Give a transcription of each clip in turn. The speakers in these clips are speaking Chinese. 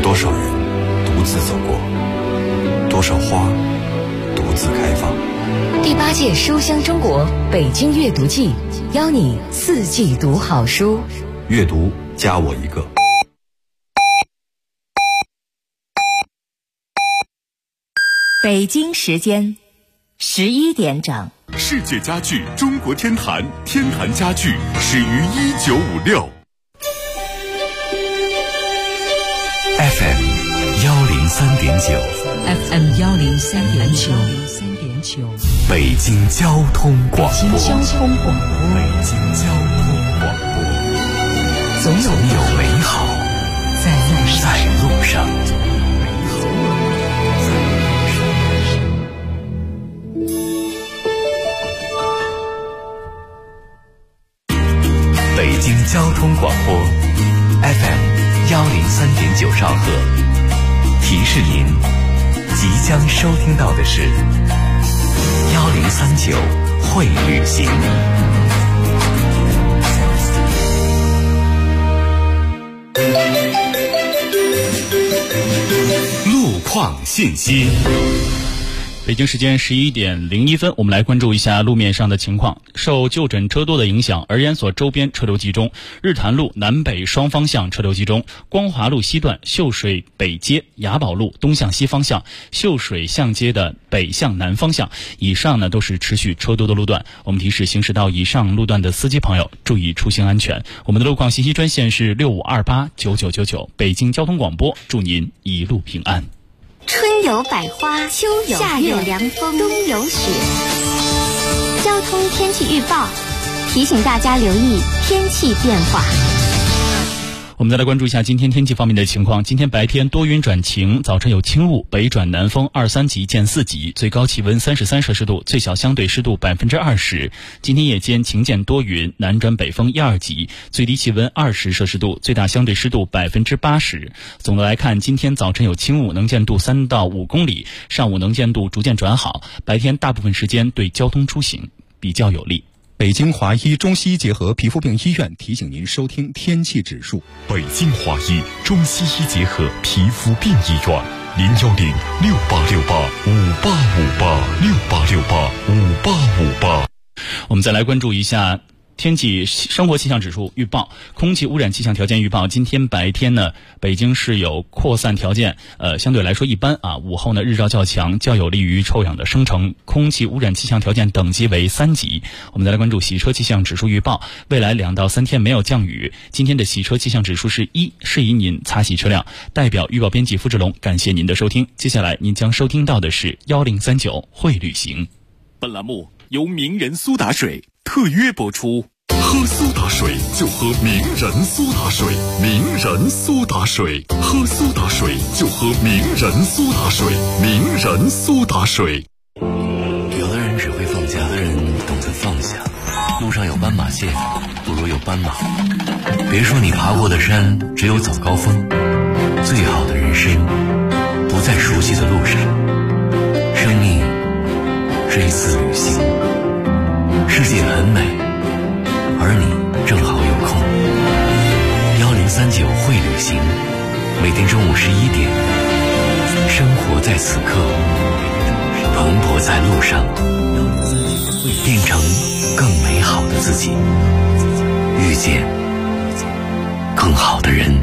多少人独自走过，多少花独自开放。 第8届书香中国北京阅读季，邀你4季读好书。 阅读加我一个。 北京时间11点整。 世界家具中国天坛，天坛家具始于1956。 FM 103.9 FM 103.9 北京交通广播。 北京交通广播，总有美好在路上。 北京交通广播 FM 103.9兆赫，提示您即将收听到的是1039会旅行。 路况信息。 北京时间11点01分，我们来关注一下路面上的情况。受就诊车多的影响，儿研所周边车流集中，日坛路南北双方向车流集中，光华路西段秀水北街、雅宝路东向西方向、秀水巷街的北向南方向，以上呢都是持续车多的路段。我们提示行驶到以上路段的司机朋友注意出行安全。我们的路况信息专线是65289999，北京交通广播，祝您一路平安。 春有百花，秋有夏有凉风，冬有雪。交通天气预报提醒大家留意天气变化。 我们再来关注一下今天天气方面的情况。今天白天多云转晴，早晨有轻雾，北转南风2、3级见4级，最高气温33摄氏度，最小相对湿度20%。今天夜间晴见多云，南转北风1、2级，最低气温20摄氏度，最大相对湿度80%。总的来看，今天早晨有轻雾，能见度3到5公里，上午能见度逐渐转好，白天大部分时间对交通出行比较有利。 北京华医中西医结合皮肤病医院提醒您收听天气指数。 北京华医中西医结合皮肤病医院，0106868585858，68685858。 我们再来关注一下天气生活气象指数预报。空气污染气象条件预报，今天白天呢，北京市有扩散条件，相对来说一般啊。午后呢，日照较强，较有利于臭氧的生成，空气污染气象条件等级为3级。我们再来关注洗车气象指数预报，未来2到3天没有降雨。今天的洗车气象指数是1，适宜您擦洗车辆。代表预报编辑付志龙，感谢您的收听。接下来您将收听到的是1039会旅行。 本栏目由名人苏打水特约播出。喝苏打水就喝名人苏打水，名人苏打水，喝苏打水就喝名人苏打水，名人苏打水。 有的人只会放假，有的人懂得放下。路上有斑马线，不如有斑马。别说你爬过的山只有早高峰，最好的人生不在熟悉的路上。生命是一次旅行，世界很美，而你正好有空。1039会旅行，每天中午11点，生活在此刻，蓬勃在路上，变成更美好的自己，遇见更好的人。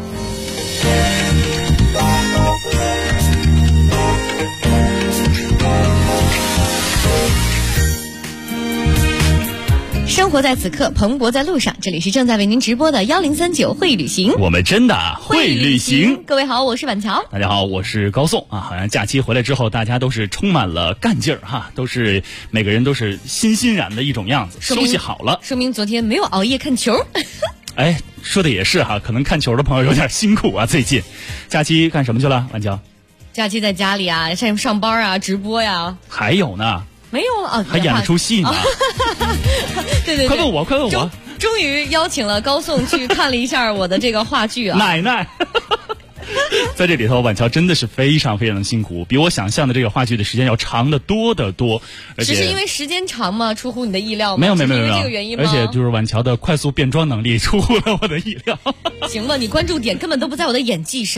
生活在此刻，蓬勃在路上。这里是正在为您直播的1039会旅行， 我们真的会旅行。 各位好，我是板桥。 大家好，我是高颂啊。好像假期回来之后，大家都是充满了干劲儿哈，都是每个人都是欣欣然的一种样子，休息好了， 说明昨天没有熬夜看球。 哎，说的也是哈，可能看球的朋友有点辛苦啊。最近假期干什么去了，万娇？ 假期在家里啊，上班啊，直播呀。 还有呢？ 没有啊， 还演了出戏呢。 对对对， 快问我，快问我。 终于邀请了高颂去看了一下我的这个话剧啊。 奶奶。在这里头，婉乔真的是非常非常的辛苦，比我想象的这个话剧的时间要长得多得多。而且只是因为时间长吗？出乎你的意料吗？ 没有， 这个原因吗？ 而且就是婉乔的快速变装能力出乎了我的意料。 行吧，你关注点根本都不在我的演技上。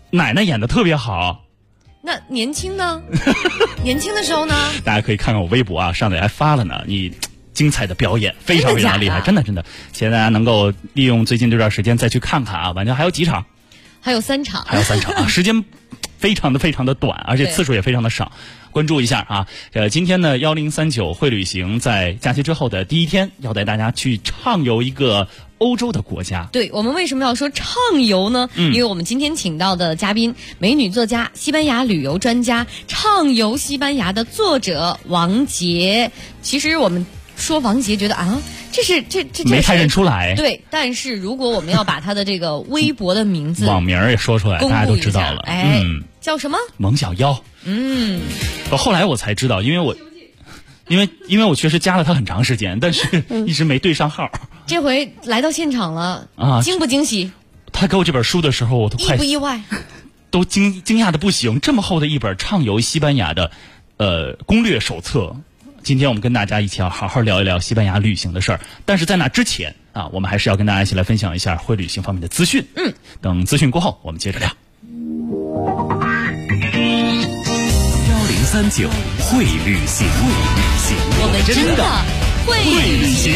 奶奶演的特别好。 那年轻呢？年轻的时候呢？ 大家可以看看我微博啊，上面还发了呢。你精彩的表演，非常非常厉害，真的。希望大家能够利用最近这段时间再去看看啊。晚上还有几场？ 还有3场。 还有3场啊，时间非常的短，而且次数也非常的少。关注一下啊！今天呢，1039会旅行在假期之后的第一天，要带大家去畅游一个欧洲的国家。 对，我们为什么要说畅游呢？因为我们今天请到的嘉宾，美女作家、西班牙旅游专家、畅游西班牙的作者王杰。其实我们说王杰，觉得啊，这没太认出来。 对，但是如果我们要把他的这个微博的名字、 网名也说出来，大家都知道了。 叫什么？ 蒙小妖。后来我才知道，因为我确实加了他很长时间，但是一直没对上号。 这回来到现场了啊，惊不惊喜？ 他给我这本书的时候，我都快意不意外？ 都惊讶的不行，这么厚的一本畅游西班牙的攻略手册。今天我们跟大家一起要好好聊一聊西班牙旅行的事儿，但是在那之前啊，我们还是要跟大家一起来分享一下会旅行方面的资讯。等资讯过后，我们接着聊。 1039会旅行， 我们真的会旅行。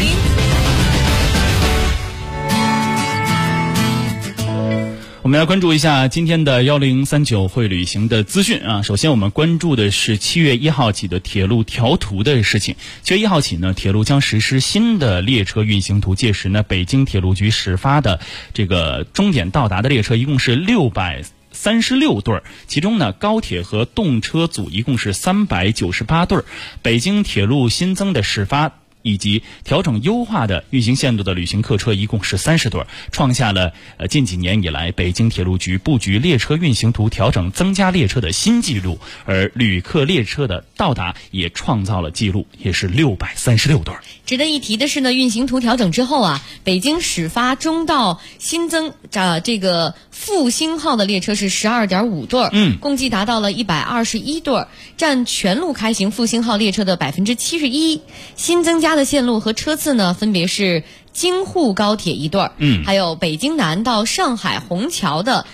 我们来关注一下今天的1039会旅行的资讯啊。首先我们关注的是7月1号起的铁路调图的事情。7月1号起呢，铁路将实施新的列车运行图，届时呢，北京铁路局始发的这个终点到达的列车一共是636对，其中呢，高铁和动车组一共是398对，北京铁路新增的始发以及调整优化的运行线路的旅行客车一共是30对，创下了近几年以来北京铁路局布局列车运行图调整增加列车的新纪录，而旅客列车的到达也创造了纪录，也是636对。 值得一提的是呢，运行图调整之后啊，北京始发中到新增这个复兴号的列车是12.5对，共计达到了121对，占全路开行复兴号列车的71%。新增加的线路和车次呢，分别是京沪高铁1对，还有北京南到上海虹桥的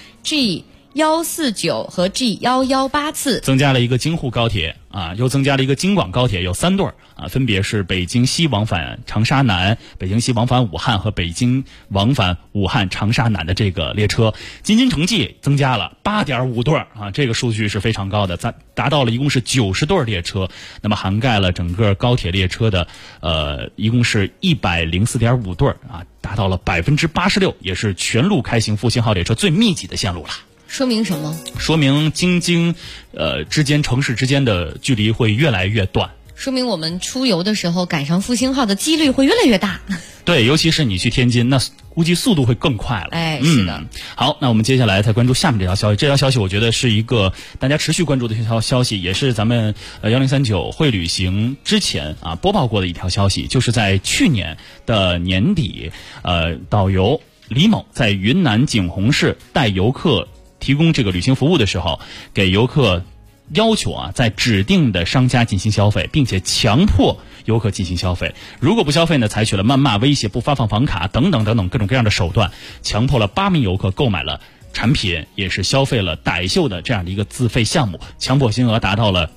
G149 和 G118次， 增加了一个京沪高铁啊，又增加了一个京广高铁，有3对啊，分别是北京西往返长沙南、北京西往返武汉和北京往返武汉长沙南的这个列车。京津城际增加了8.5对啊，这个数据是非常高的，达到了一共是90对列车，那么涵盖了整个高铁列车的一共是104.5对啊，达到了86%，也是全路开行复兴号列车最密集的线路了。 说明什么？ 说明京之间城市之间的距离会越来越短， 说明我们出游的时候赶上复兴号的几率会越来越大。 对，尤其是你去天津，那估计速度会更快了。 是的。 好，那我们接下来再关注下面这条消息。这条消息我觉得是一个大家持续关注的一条消息，也是咱们1039会旅行之前啊播报过的一条消息，就是在去年的年底，导游李某在云南景洪市带游客提供这个旅行服务的时候，给游客要求啊，在指定的商家进行消费，并且强迫游客进行消费。如果不消费呢，采取了谩骂、威胁、不发放房卡等等各种各样的手段，强迫了8名游客购买了产品，也是消费了傣秀的这样的一个自费项目，强迫金额达到了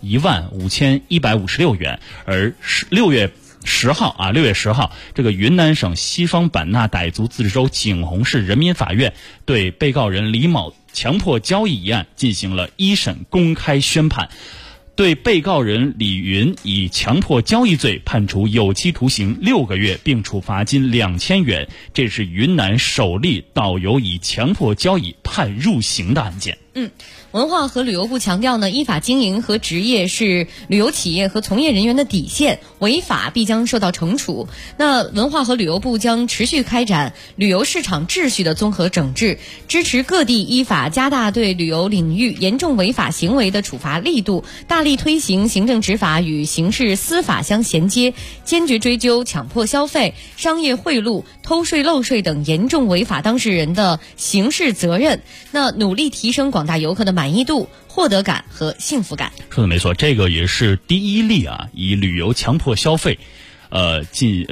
15156元。而6月10号，这个云南省西双版纳傣族自治州景洪市人民法院对被告人李某强迫交易一案进行了一审公开宣判，对被告人李云以强迫交易罪判处有期徒刑6个月，并处罚金2000元。这是云南首例导游以强迫交易判入刑的案件。 文化和旅游部强调呢，依法经营和执业是旅游企业和从业人员的底线，违法必将受到惩处。那文化和旅游部将持续开展旅游市场秩序的综合整治，支持各地依法加大对旅游领域严重违法行为的处罚力度，大力推行行政执法与刑事司法相衔接，坚决追究强迫消费、商业贿赂、偷税漏税等严重违法当事人的刑事责任。那努力提升广大游客的满意度、获得感和幸福感。 说的没错，这个也是第一例啊，以旅游强迫消费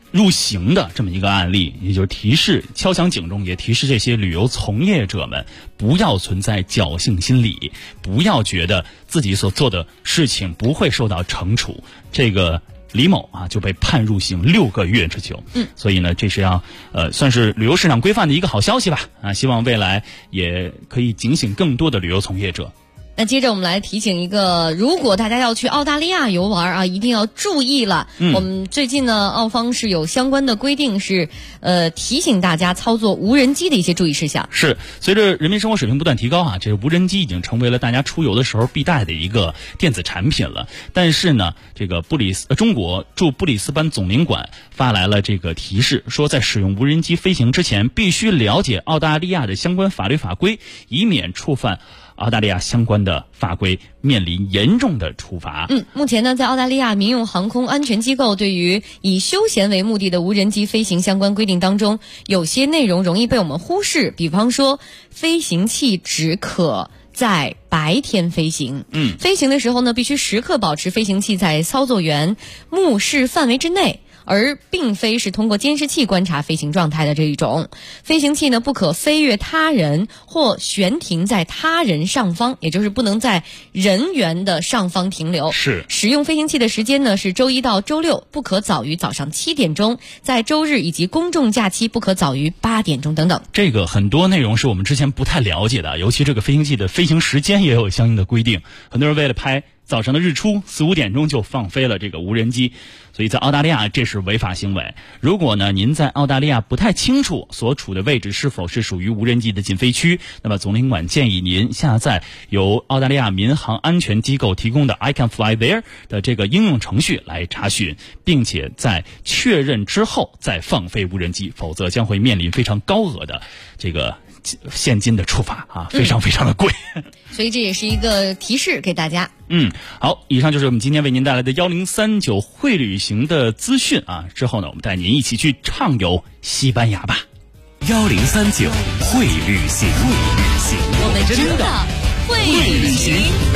入刑的这么一个案例，也就是提示敲响警钟，也提示这些旅游从业者们不要存在侥幸心理，不要觉得自己所做的事情不会受到惩处。这个李某啊就被判入刑6个月之久。所以呢，这是要算是旅游市场规范的一个好消息吧。啊，希望未来也可以警醒更多的旅游从业者。 那接着我们来提醒一个，如果大家要去澳大利亚游玩啊，一定要注意了。我们最近呢，澳方是有相关的规定，是提醒大家操作无人机的一些注意事项。 是，随着人民生活水平不断提高啊，这个无人机已经成为了大家出游的时候必带的一个电子产品了。但是呢，这个中国驻布里斯班总领馆发来了这个提示，说在使用无人机飞行之前，必须了解澳大利亚的相关法律法规，以免触犯澳大利亚相关的法规，面临严重的处罚。 目前呢，在澳大利亚民用航空安全机构对于以休闲为目的的无人机飞行相关规定当中，有些内容容易被我们忽视，比方说飞行器只可在白天飞行。飞行的时候呢，必须时刻保持飞行器在操作员目视范围之内，而并非是通过监视器观察飞行状态的这一种。飞行器呢，不可飞越他人或悬停在他人上方，也就是不能在人员的上方停留。 是。 使用飞行器的时间呢，是周一到周六，不可早于早上7点钟，在周日以及公众假期不可早于8点钟等等。 这个很多内容是我们之前不太了解的，尤其这个飞行器的飞行时间也有相应的规定。很多人为了拍早上的日出，4、5点钟就放飞了这个无人机，所以在澳大利亚这是违法行为。如果呢您在澳大利亚不太清楚所处的位置是否是属于无人机的禁飞区，那么总领馆建议您下载由澳大利亚民航安全机构提供的 I Can Fly There 的这个应用程序来查询，并且在确认之后再放飞无人机，否则将会面临非常高额的这个现金的处罚啊，非常非常的贵。 所以这也是一个提示给大家。 好，以上就是我们今天为您带来的1039会旅行的资讯啊。之后呢，我们带您一起去畅游西班牙吧。 1039会旅行， 我们真的会旅行。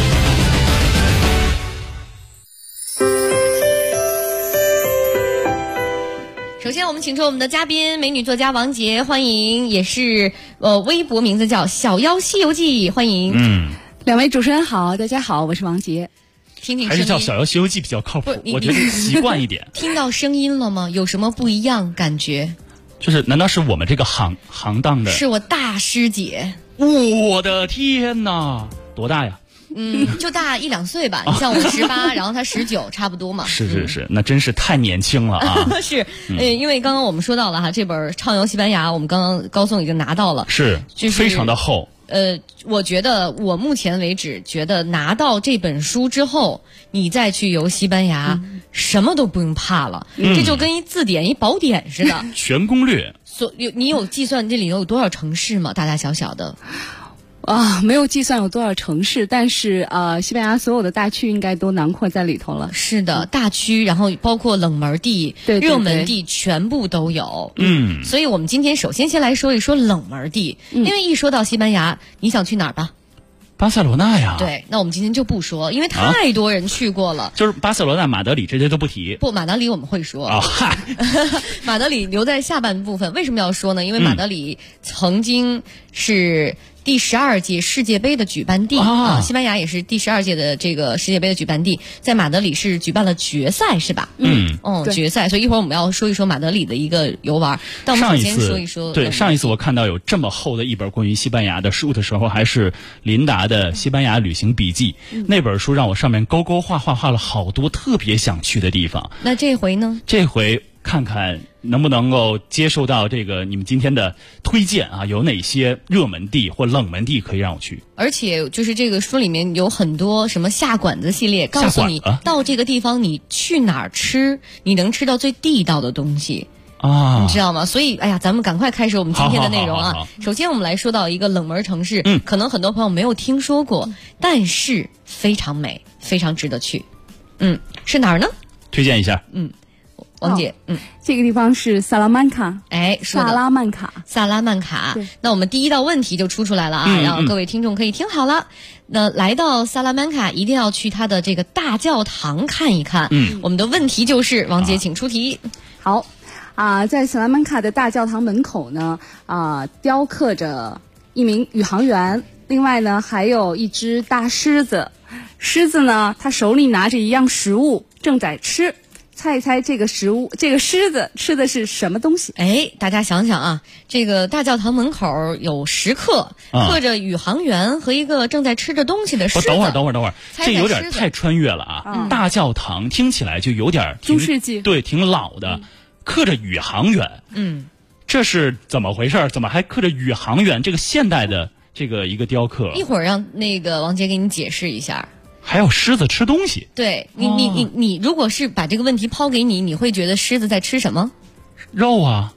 首先我们请出我们的嘉宾，美女作家王杰，欢迎，也是微博名字叫小妖西游记，欢迎。 两位主持人好，大家好，我是王杰。 听听还是叫小妖西游记比较靠谱，我觉得习惯一点。 听到声音了吗？有什么不一样感觉？ 就是难道是我们这个行当的？ 是我大师姐。 我的天哪，多大呀？ 就大1、2岁吧。你像我18，然后他19，差不多嘛。 是，那真是太年轻了啊！ 是，因为刚刚我们说到了哈，这本《畅游西班牙》，我们刚刚高颂已经拿到了， 是，就是非常的厚。 我觉得我目前为止觉得拿到这本书之后，你再去游西班牙，什么都不用怕了。这就跟一字典、一宝典似的， 全攻略。 你有计算这里头有多少城市吗？大大小小的。 没有计算有多少城市，但是西班牙所有的大区应该都囊括在里头了。 是的，大区，然后包括冷门地、热门地全部都有。所以我们今天首先先来说一说冷门地，因为一说到西班牙，你想去哪儿吧？ 巴塞罗那呀。 对，那我们今天就不说，因为太多人去过了。 就是巴塞罗那、马德里这些都不提。 不，马德里我们会说。马德里留在下半部分。为什么要说呢？因为马德里曾经是第12届世界杯的举办地西班牙也是第12届的这个世界杯的举办地，在马德里是举办了决赛，是吧？决赛。所以一会儿我们要说一说马德里的一个游玩。但我们首先说一说， 上一次我看到有这么厚的一本关于西班牙的书的时候，还是琳达的《西班牙旅行笔记》那本书，让我上面勾勾画了好多特别想去的地方。 那这回呢？ 这回看看能不能够接受到这个你们今天的推荐啊？有哪些热门地或冷门地可以让我去？ 而且就是这个书里面有很多什么下馆子系列，告诉你到这个地方你去哪儿吃，你能吃到最地道的东西你知道吗？所以咱们赶快开始我们今天的内容啊！ 好。 首先我们来说到一个冷门城市，可能很多朋友没有听说过，但是非常美，非常值得去。是哪儿呢？ 推荐一下。 王姐， 这个地方是萨拉曼卡。萨拉曼卡。 那我们第一道问题就出来了啊，让各位听众可以听好了。那来到萨拉曼卡，一定要去它的这个大教堂看一看。我们的问题就是，王姐请出题。 好。 在斯拉曼卡的大教堂门口呢，雕刻着一名宇航员，另外呢还有一只大狮子。狮子呢，它手里拿着一样食物，正在吃。猜一猜这个狮子吃的是什么东西？ 大家想想啊，这个大教堂门口有食客，刻着宇航员和一个正在吃着东西的狮子。 等会儿，这有点太穿越了啊！大教堂听起来就有点中世纪， 对，挺老的，刻着宇航员。这是怎么回事？怎么还刻着宇航员？这个现代的这个一个雕刻， 一会儿让那个王杰给你解释一下。 还有狮子吃东西？ 对，你如果是把这个问题抛给你，你会觉得狮子在吃什么？ 肉啊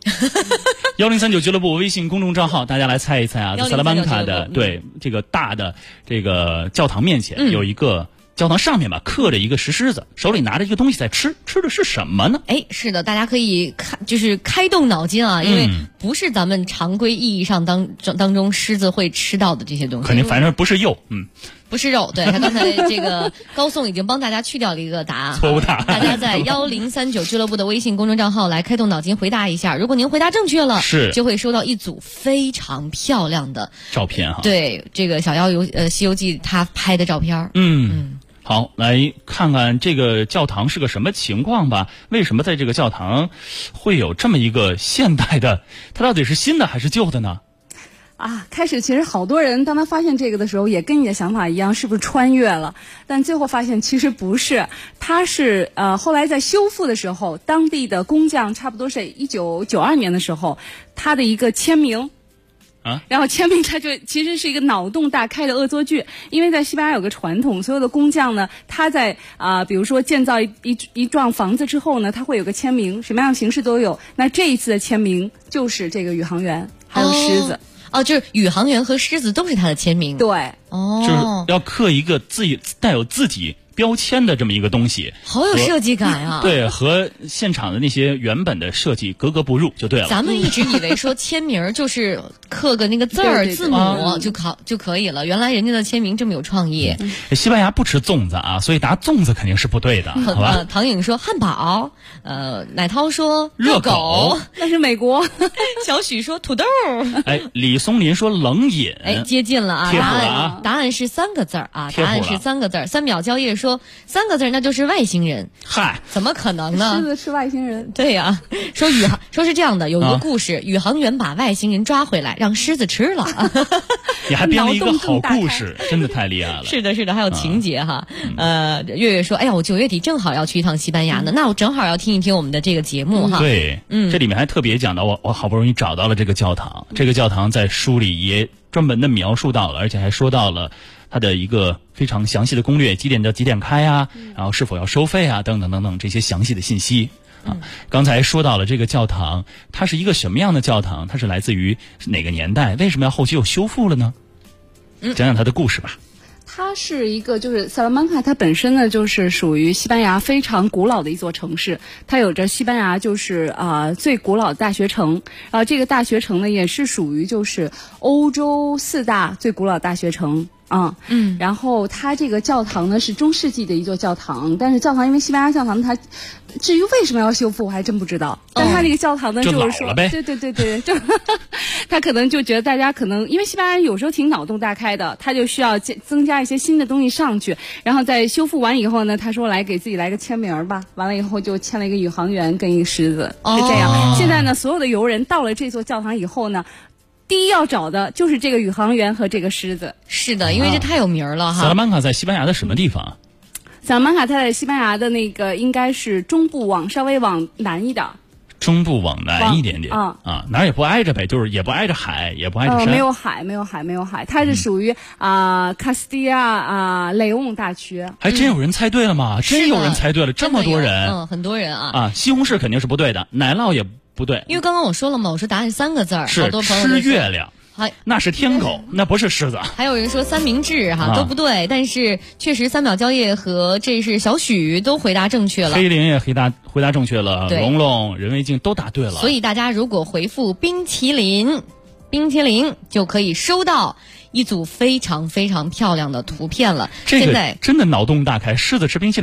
！1039俱乐部微信公众账号，大家来猜一猜啊，在萨拉曼卡的对这个大的这个教堂面前有一个。教堂上面吧刻着一个石狮子，手里拿着一个东西在吃的是什么呢？ 是的，大家可以就是开动脑筋啊，因为不是咱们常规意义上当中狮子会吃到的这些东西。 肯定，反正不是肉， 不是肉。对，他刚才这个高颂已经帮大家去掉了一个答案， 错误答案。 大家在1039俱乐部的微信公众账号来开动脑筋回答一下，如果您回答正确了，就会收到一组非常漂亮的照片哈。 对，这个小西游记他拍的照片。 好，来看看这个教堂是个什么情况吧。为什么在这个教堂会有这么一个现代的？它到底是新的还是旧的呢？ 开始其实好多人当他发现这个的时候，也跟你的想法一样，是不是穿越了？但最后发现其实不是，它是后来在修复的时候，当地的工匠差不多是1992年的时候，他的一个签名。然后签名它就其实是一个脑洞大开的恶作剧，因为在西班牙有个传统，所有的工匠呢，他在比如说建造一幢房子之后呢，他会有个签名，什么样的形式都有。那这一次的签名就是这个宇航员还有狮子。 就是宇航员和狮子都是他的签名。 对， 就是要刻一个带有自己标签的这么一个东西， 好有设计感啊！ 对，和现场的那些原本的设计格格不入就对了。 咱们一直以为说签名就是刻个那个字儿字母就可以了，原来人家的签名这么有创意。 西班牙不吃粽子啊，所以答粽子肯定是不对的，好吧？ 唐颖说汉堡，乃涛说热狗， 那是美国。 小许说土豆。 李松林说冷饮。 接近了啊！ 贴谱了答案是3个字啊！答案是3个字。3秒交易说3个字，那就是外星人。 嗨， 怎么可能呢？ 狮子是外星人。 对呀，说是这样的，有一个故事，宇航员把外星人抓回来，让狮子吃了。 你还编了一个好故事，真的太厉害了。 是的，还有情节哈。月月说，我9月底正好要去一趟西班牙呢，那我正好要听一听我们的这个节目哈。 对，这里面还特别讲到我好不容易找到了这个教堂，这个教堂在书里也专门的描述到了，而且还说到了它的一个非常详细的攻略，几点到几点开啊，然后是否要收费啊，等等等等这些详细的信息啊。刚才说到了这个教堂，它是一个什么样的教堂？它是来自于哪个年代？为什么要后期又修复了呢？讲讲它的故事吧。 它是一个，就是萨拉曼卡，它本身呢就是属于西班牙非常古老的一座城市，它有着西班牙就是最古老的大学城，然后这个大学城呢也是属于就是欧洲4大最古老的大学城。然后它这个教堂呢是中世纪的一座教堂，但是教堂因为西班牙教堂它至于为什么要修复我还真不知道，但它这个教堂呢就是说对，就他可能就觉得大家可能因为西班牙有时候挺脑洞大开的，他就需要增加一些新的东西上去，然后在修复完以后呢，他说来给自己来个签名吧，完了以后就签了一个宇航员跟一个狮子，是这样。现在呢所有的游人到了这座教堂以后呢，第一要找的就是这个宇航员和这个狮子。 是的，因为这太有名了哈。 萨拉曼卡在西班牙的什么地方？ 萨拉曼卡它在西班牙的那个应该是中部稍微往南一点。 中部往南一点点哪儿也不挨着呗，就是也不挨着海，也不挨着山。 没有海，它是属于卡斯蒂亚雷翁大区。 还真有人猜对了吗？真有人猜对了，这么多人， 很多人啊。 西红柿肯定是不对的，奶酪也不对， 因为刚刚我说了嘛，我说答案3个字，好多朋友吃月亮。那是天狗，那不是狮子。 还有人说三明治都不对，但是确实3秒交易和这是小许都回答正确了， 黑林也回答正确了，龙龙、任维静都答对了。 所以大家如果回复冰淇淋就可以收到一组非常非常漂亮的图片了。 这个真的脑洞大开，狮子吃冰淇淋。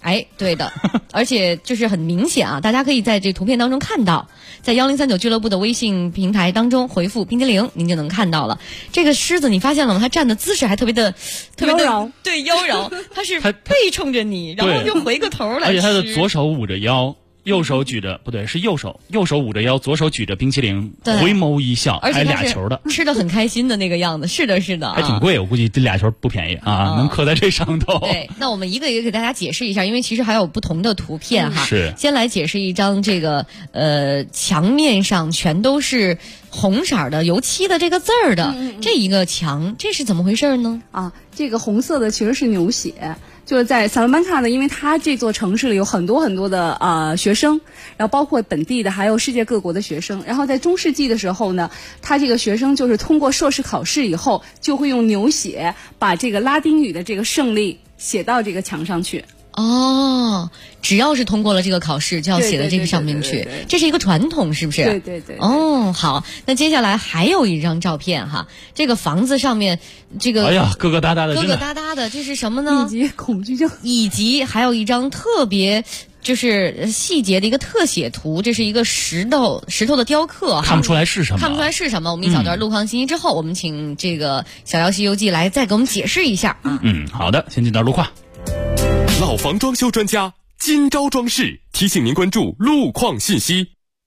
哎，对的，而且就是很明显啊，大家可以在这图片当中看到，在1039俱乐部的微信平台当中回复冰激凌，您就能看到了。这个狮子你发现了吗？它站的姿势还特别的妖娆， 对，妖娆，它是背冲着你，然后就回个头来吃。 而且它的左手捂着腰。右手举着不对，是右手捂着腰，左手举着冰淇淋，回眸一笑，还俩球的， 吃的很开心的那个样子。是的，是的， 还挺贵，我估计这俩球不便宜啊，能刻在这上头。 对，那我们一个一个给大家解释一下，因为其实还有不同的图片哈。 是， 先来解释一张这个墙面上全都是红色的油漆的这个字儿的这一个墙，这是怎么回事呢？ 啊，这个红色的其实是牛血。就是在萨拉曼卡呢，因为它这座城市里有很多很多的学生，然后包括本地的，还有世界各国的学生。然后在中世纪的时候呢，他这个学生就是通过硕士考试以后，就会用牛血把这个拉丁语的这个胜利写到这个墙上去。 哦，只要是通过了这个考试，就要写在这个上面去，这是一个传统，是不是？ 对对对。 哦，好，那接下来还有一张照片哈，这个房子上面这个， 哎呀，疙疙瘩瘩的，这是什么呢？ 以及恐惧症， 以及还有一张特别就是细节的一个特写图，这是一个石头的雕刻， 看不出来是什么， 我们一小段路况信息之后，我们请这个小妖西游记来再给我们解释一下啊。 好的，先进到路况。 老房装修专家今朝装饰提醒您关注路况信息。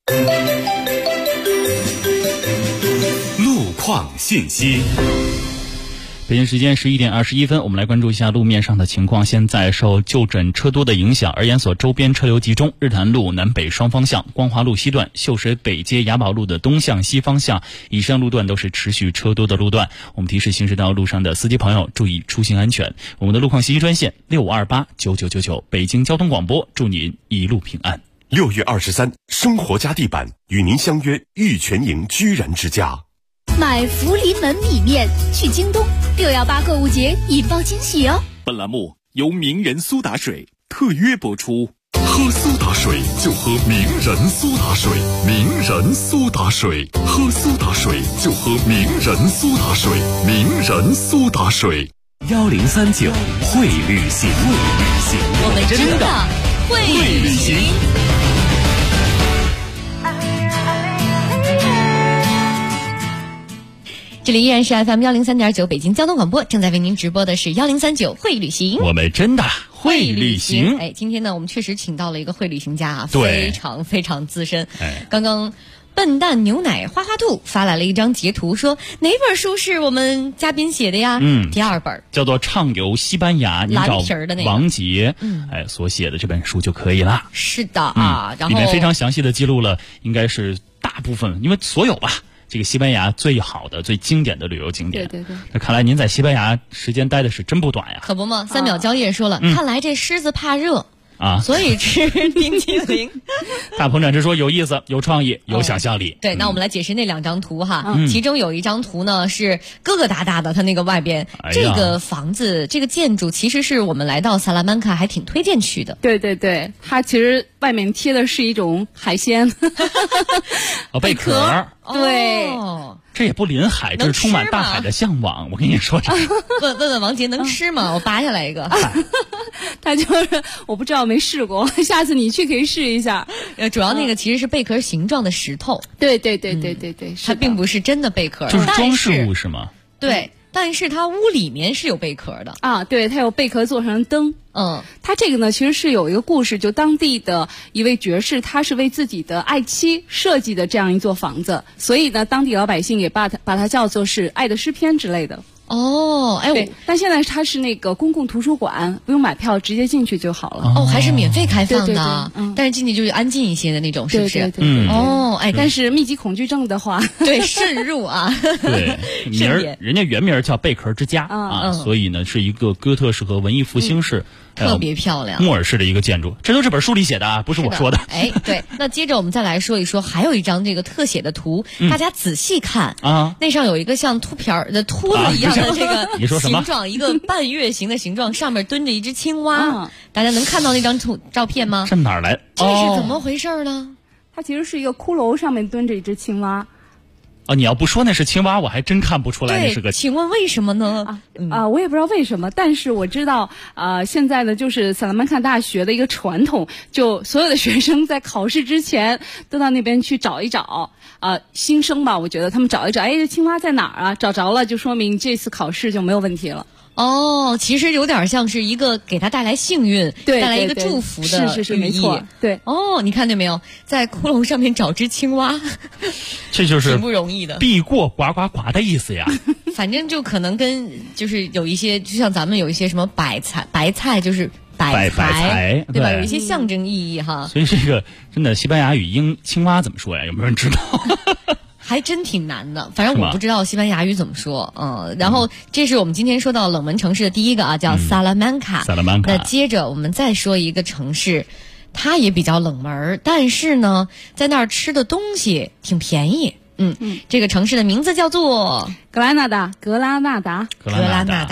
路况信息。 北京时间11点21分，我们来关注一下路面上的情况。现在受就诊车多的影响，而研所周边车流集中，日坛路南北双方向、光华路西段、秀水北街雅宝路的东向西方向以上路段都是持续车多的路段。我们提示行驶到路上的司机朋友注意出行安全。我们的路况信息专线65289999，北京交通广播，祝您一路平安。 6月23，生活家地板与您相约玉泉营居然之家。 买福临门米面去京东，618购物节引爆惊喜哦！ 本栏目由名人苏打水特约播出。喝苏打水就喝名人苏打水，名人苏打水，喝苏打水就喝名人苏打水，名人苏打水。 1039会旅行， 我们真的会旅行。这里依然是 FM103.9 北京交通广播，正在为您直播的是1039会旅行。 我们真的会旅行。 哎，今天呢，我们确实请到了一个会旅行家啊， 对， 非常非常资深。刚刚笨蛋牛奶花花兔发来了一张截图，说哪本书是我们嘉宾写的呀？第2本叫做《畅游西班牙》，您找王杰所写的这本书就可以了。 是的啊，然后里面非常详细的记录了，应该是大部分，因为所有吧。这个西班牙最好的、最经典的旅游景点。 对。 那看来您在西班牙时间待的是真不短呀。 可不嘛，3秒交易也说了，看来这狮子怕热啊，所以吃冰淇淋。 大鹏展翅说有意思、有创意、有想象力。 对，那我们来解释那2张图哈。其中有一张图呢是疙疙瘩瘩的，它那个外边这个房子、这个建筑，其实是我们来到萨拉曼卡还挺推荐去的。 对，它其实外面贴的是一种海鲜， 贝壳。 对。 这也不临海，这是充满大海的向往。我跟你说， 问问王杰能吃吗？我拔下来一个。 他就是我不知道，没试过，下次你去可以试一下。 主要那个其实是贝壳形状的石头。 对， 它并不是真的贝壳， 就是装饰物是吗？ 对，但是它屋里面是有贝壳的啊。对，它有贝壳做成灯。它这个呢，其实是有一个故事，就当地的一位爵士，他是为自己的爱妻设计的这样一座房子，所以呢，当地老百姓也把它叫做是爱的诗篇之类的。对，但现在它是那个公共图书馆，不用买票，直接进去就好了。 还是免费开放的。 对， 但是进去就是安静一些的那种，是不是？ 对。但是密集恐惧症的话， 对，慎入啊。 对，人家原名叫贝壳之家啊，所以呢是一个哥特式和文艺复兴式。 特别漂亮， 木尔式的一个建筑，这都是本书里写的啊，不是我说的。 对，那接着我们再来说一说，还有一张这个特写的图，大家仔细看啊，那上有一个像秃子一样的这个形状，一个半月形的形状，上面蹲着一只青蛙，大家能看到那张照片吗？ 这哪儿来？ 这是怎么回事呢？ 它其实是一个骷髅，上面蹲着一只青蛙。 你要不说那是青蛙，我还真看不出来那是个。 请问为什么呢？ 我也不知道为什么，但是我知道现在呢，就是萨拉曼卡大学的一个传统，就所有的学生在考试之前都到那边去找一找新生吧，我觉得他们找一找，哎，这青蛙在哪儿啊？找着了就说明这次考试就没有问题了。 其实有点像是一个给他带来幸运， 对， 带来一个祝福的是没错，对。 你看见没有，在窟窿上面找只青蛙， 这就是挺不容易的。 避过呱呱呱的意思呀。 反正就可能跟就是有一些，就像咱们有一些什么白菜，就是百财，对吧？有一些象征意义哈。 所以这个真的西班牙语青蛙怎么说呀？有没有人知道？ 还真挺难的，反正我不知道西班牙语怎么说。然后这是我们今天说到冷门城市的第一个叫萨拉曼卡。那接着我们再说一个城市，它也比较冷门，但是呢，在那儿吃的东西挺便宜。这个城市的名字叫做格拉纳达。 格拉纳达。格拉纳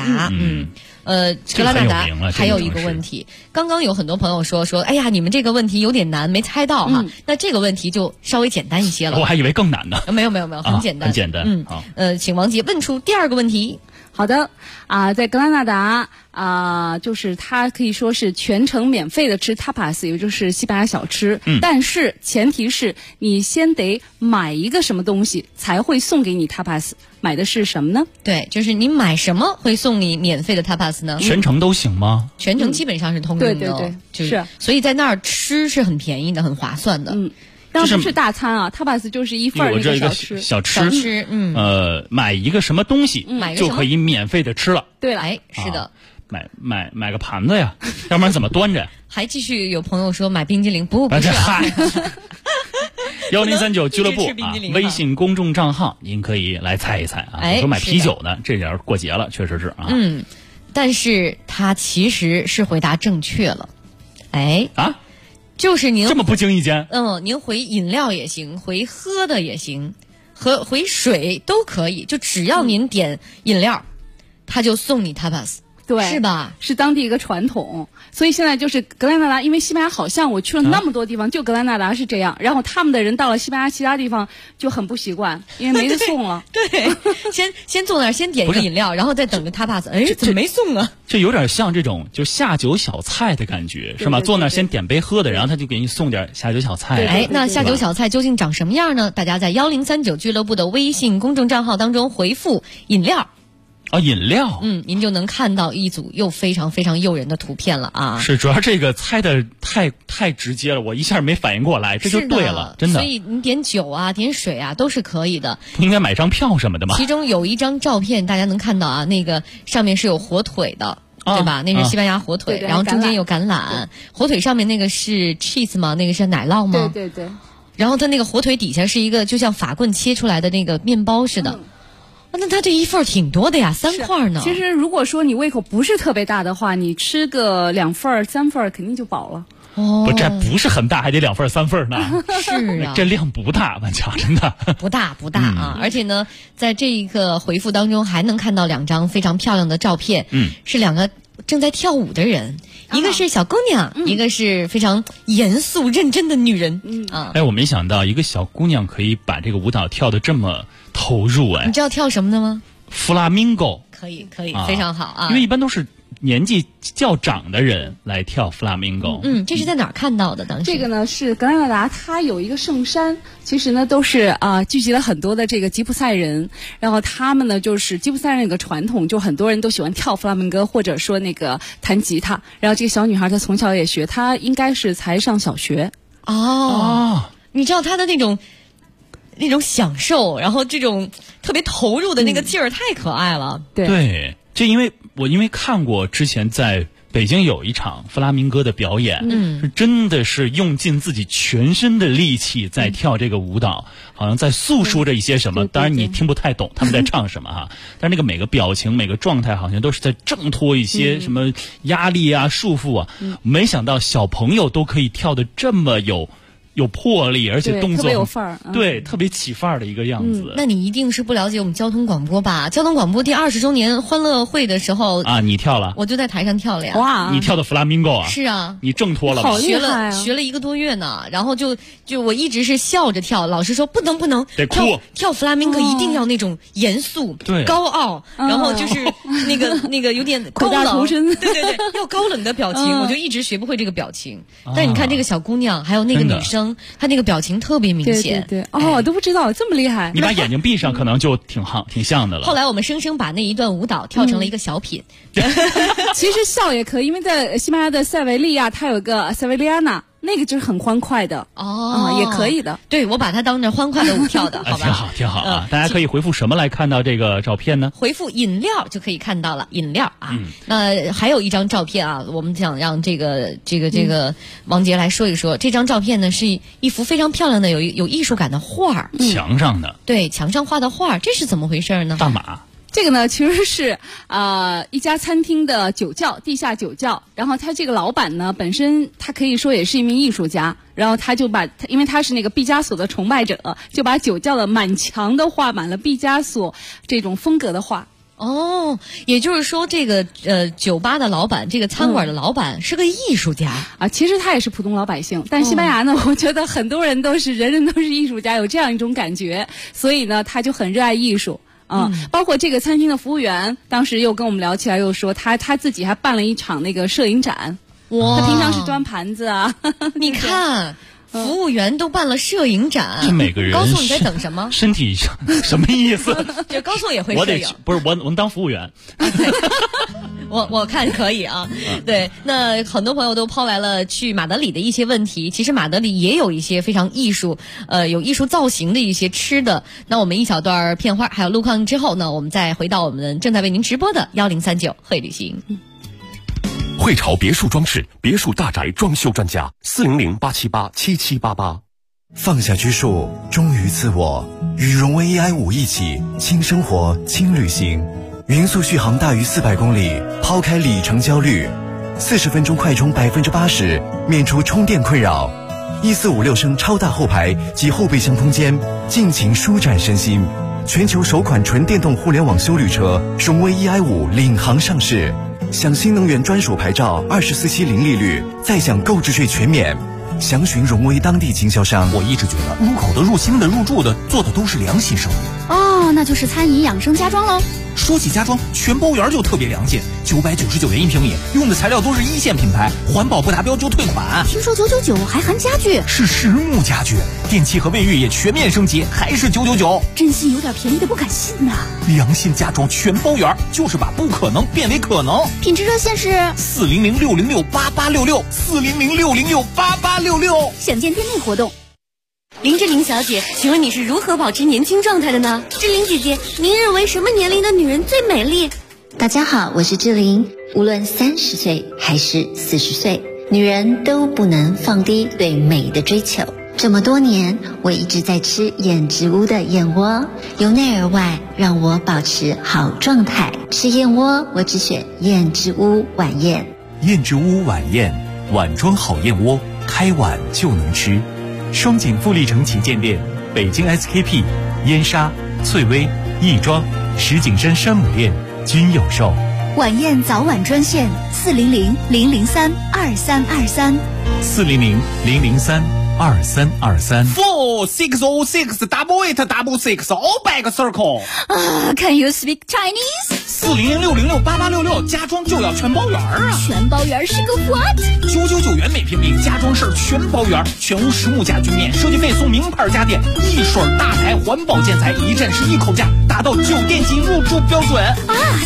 达还有一个问题，刚刚有很多朋友说，哎呀，你们这个问题有点难，没猜到哈。那这个问题就稍微简单一些了。 我还以为更难呢。 没有，很简单， 很简单。 好，请王杰问出第二个问题。 好的在格拉纳达就是它可以说是全程免费的吃 tapas， 也就是西班牙小吃。但是前提是你先得买一个什么东西才会送给你 tapas。买的是什么呢？ 对，就是你买什么会送你免费的 tapas 呢？ 全程都行吗？ 全程基本上是通用的。 对， 是。所以在那儿吃是很便宜的，很划算的。 当然不是大餐啊 ，tapas 就是一份那个小吃。买一个什么东西就可以免费的吃了。 对了， 是的。 买个盘子呀，要不然怎么端着？ 还继续有朋友说买冰激凌，不是。 1039俱乐部微信公众账号，您可以来猜一猜我说买啤酒呢，这点过节了，确实是啊。 但是他其实是回答正确了。就是您这么不经意间， 您回饮料也行，回喝的也行，和回水都可以，就只要您点饮料，他就送你 tapas。 对， 是吧？ 是当地一个传统，所以现在就是格兰纳达，因为西班牙好像我去了那么多地方，就格兰纳达是这样，然后他们的人到了西班牙其他地方就很不习惯，因为没得送了。 对，先坐那儿，先点一个饮料，然后再等着tapas。怎么没送啊？ 这有点像这种就下酒小菜的感觉，是吗？坐那儿先点杯喝的，然后他就给你送点下酒小菜。 那下酒小菜究竟长什么样呢？大家在1039俱乐部的微信公众账号当中回复饮料。 饮料， 您就能看到一组又非常非常诱人的图片了啊！ 是，主要这个猜的太直接了，我一下没反应过来，这就对了，真的。 所以你点酒啊，点水啊，都是可以的。 不应该买张票什么的吗？ 其中有一张照片，大家能看到那个上面是有火腿的，对吧？那是西班牙火腿，然后中间有橄榄，火腿上面那个是 cheese 吗？那个是奶酪吗？ 对。 然后它那个火腿底下是一个就像法棍切出来的那个面包似的。那它这一份挺多的呀，3块呢。 其实如果说你胃口不是特别大的话，你吃个2份3份肯定就饱了。 这不是很大，还得2份3份呢。 是啊， 这量不大，我讲真的。 不大啊！而且呢，在这一个回复当中还能看到2张非常漂亮的照片。是2个正在跳舞的人，一个是小姑娘，一个是非常严肃认真的女人。 我没想到一个小姑娘可以把这个舞蹈跳得这么投入。 你知道跳什么的吗？ 弗拉明戈。 可以，非常好啊！ 因为一般都是年纪较长的人来跳弗拉明戈。 这是在哪儿看到的？当时这个呢是格拉纳达，它有一个圣山，其实呢都是聚集了很多的这个吉普赛人，然后他们呢就是吉普赛人有个传统，就很多人都喜欢跳弗拉明戈，或者说那个弹吉他。然后这个小女孩她从小也学，她应该是才上小学。 你知道她的那种享受，然后这种特别投入的那个劲儿，太可爱了。 对，就因为看过之前在北京有一场弗拉明戈的表演，是真的是用尽自己全身的力气在跳这个舞蹈，好像在诉说着一些什么。当然你听不太懂他们在唱什么哈，但是那个每个表情、每个状态，好像都是在挣脱一些什么压力啊、束缚啊。没想到小朋友都可以跳得这么有有魄力，而且动作特别有范儿， 对，特别起范儿的一个样子。 那你一定是不了解我们交通广播吧？交通广播第20周年欢乐会的时候啊，你跳了？ 我就在台上跳了呀！ 哇， 你跳的弗拉明戈啊？ 是啊， 你挣脱了吧？ 好厉害啊！ 学了1个多月呢，然后就我一直是笑着跳，老师说不能得哭， 跳弗拉明戈一定要那种严肃、高傲，然后就是那个有点高冷，对，要高冷的表情，我就一直学不会这个表情。但你看这个小姑娘，还有那个女生，她那个表情特别明显。 对，我都不知道这么厉害。 你把眼睛闭上，可能就挺像的了。 后来我们生生把那一段舞蹈跳成了一个小品。 其实笑也可以，因为在西班牙的塞维利亚，它有个塞维利亚纳。那个就是很欢快的也可以的。 对，我把它当成欢快的舞跳的，好吧？ 挺好啊！大家可以回复什么来看到这个照片呢？ 回复饮料就可以看到了，饮料啊。那还有一张照片啊，我们想让这个王杰来说一说。这张照片呢是一幅非常漂亮的有艺术感的画， 墙上的。 对，墙上画的画，这是怎么回事呢？ 大马。 这个呢，其实是一家餐厅的酒窖，地下酒窖。然后他这个老板呢，本身他可以说也是一名艺术家。然后他就因为他是那个毕加索的崇拜者，就把酒窖的满墙都画满了毕加索这种风格的画。 哦，也就是说，这个酒吧的老板，这个餐馆的老板是个艺术家啊。其实他也是普通老百姓，但西班牙呢，我觉得很多人人人都是艺术家，有这样一种感觉，所以呢，他就很热爱艺术。包括这个餐厅的服务员，当时又跟我们聊起来，又说他自己还办了一场那个摄影展。 哇， 他平常是端盘子啊。 你看，服务员都办了摄影展。 这每个人高颂你在等什么？ 身体什么意思？ 这高颂也会摄影？ 不是我能当服务员。 我看可以啊。对，那很多朋友都抛来了去马德里的一些问题。其实马德里也有一些非常艺术，有艺术造型的一些吃的。那我们一小段片花还有路况之后呢，我们再回到我们正在为您直播的1039会旅行。 汇潮别墅装饰，别墅大宅装修专家，400-878-7788。 放下拘束，忠于自我，与荣威 EI5一起轻生活轻旅行。匀速续航大于400公里，抛开里程焦虑，40分钟快充80%，免除充电困扰。1456升超大后排及后备箱空间，尽情舒展身心。全球首款纯电动互联网休旅车荣威 EI5领航上市，享新能源专属牌照，24期零利率，再享购置税全免。详询荣威当地经销商。 我一直觉得入口的、入心的、入住的，做的都是良心生意。 哦，那就是餐饮养生家装喽。 说起家装，全包园就特别良心，999元1平米，用的材料都是1线品牌，环保不达标就退款。 听说999还含家具， 是实木家具，电器和卫浴也全面升级，还是999。 真心有点便宜的不敢信呐。 良心家装全包园，就是把不可能变为可能。 品质热线是 400-606-8866，400-606-8866。 想见店内活动。 林志玲小姐，请问你是如何保持年轻状态的呢？志玲姐姐，您认为什么年龄的女人最美丽？ 大家好，我是志玲。无论30岁还是40岁，女人都不能放低对美的追求。这么多年，我一直在吃燕之屋的燕窝，由内而外让我保持好状态。吃燕窝，我只选燕之屋晚宴。 燕之屋晚宴，碗装好燕窝，开碗就能吃。双井富力城旗舰店、北京 SKP、燕莎、翠微、亦庄、石景山山姆店均有售。 晚宴早晚专线400-003-2323 400-003-2323 4606688 all back circle。 Can you speak Chinese？ 400-606-8866，家装就要全包圆啊！ 全包圆是个 what？ 999元每平米，家装事儿全包圆，全屋实木家具免设计费，送名牌家电，一水大牌环保建材，一站式一口价，达到酒店级入住标准啊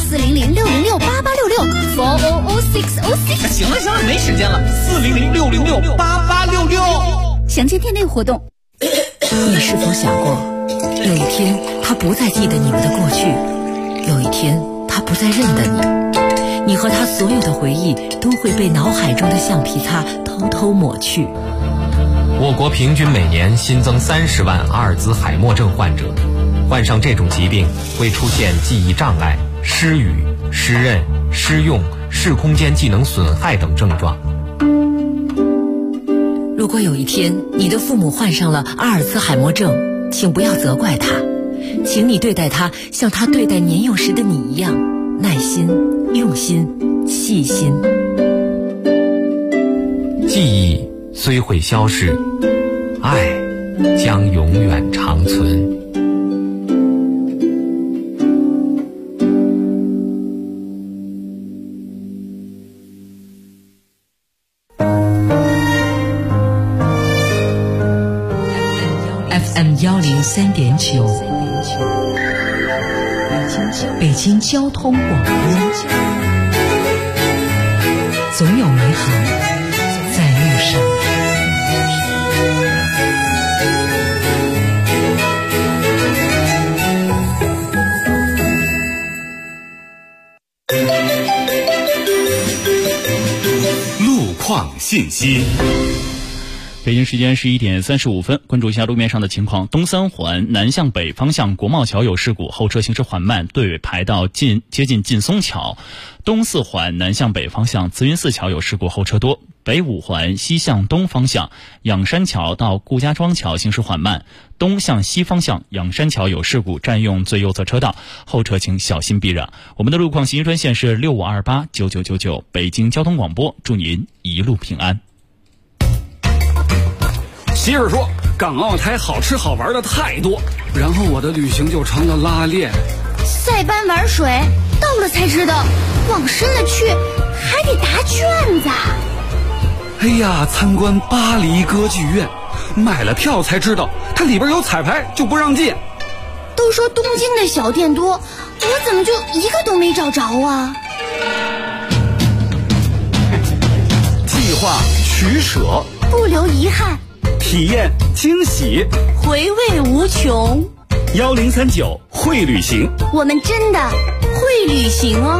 ！400-606-8866 行了，没时间了，400-606-8866。 详见店内活动。 你是否想过，有一天他不再记得你们的过去，有一天他不再认得你，你和他所有的回忆都会被脑海中的橡皮擦偷偷抹去。 我国平均每年新增30万阿尔兹海默症患者，患上这种疾病会出现记忆障碍、失语、失认、失用、视空间技能损害等症状。 如如果有一天你的父母患上了阿尔茨海默症，请不要责怪他，请你对待他像他对待年幼时的你一样，耐心、用心、细心。 记忆虽会消逝，爱将永远长存。 FM103.9，北京交通广播，总有美好在路上。 路况信息。 北京时间11点35分，关注一下路面上的情况。东三环南向北方向国贸桥有事故，后车行驶缓慢，队尾排到接近劲松桥。东四环南向北方向慈云寺桥有事故，后车多。北五环西向东方向仰山桥到顾家庄桥行驶缓慢，东向西方向仰山桥有事故，占用最右侧车道，后车请小心避让。我们的路况信息专线是65289999，北京交通广播，祝您一路平安。 媳妇说港澳台好吃好玩的太多，然后我的旅行就成了拉练。 塞班玩水，到了才知道往深了去还得答卷子。 哎呀，参观巴黎歌剧院，买了票才知道它里边有彩排，就不让进。 都说东京的小店多，我怎么就一个都没找着啊？ 计划取舍， 不留遗憾， 体验惊喜， 回味无穷。 1039会旅行， 我们真的会旅行哦。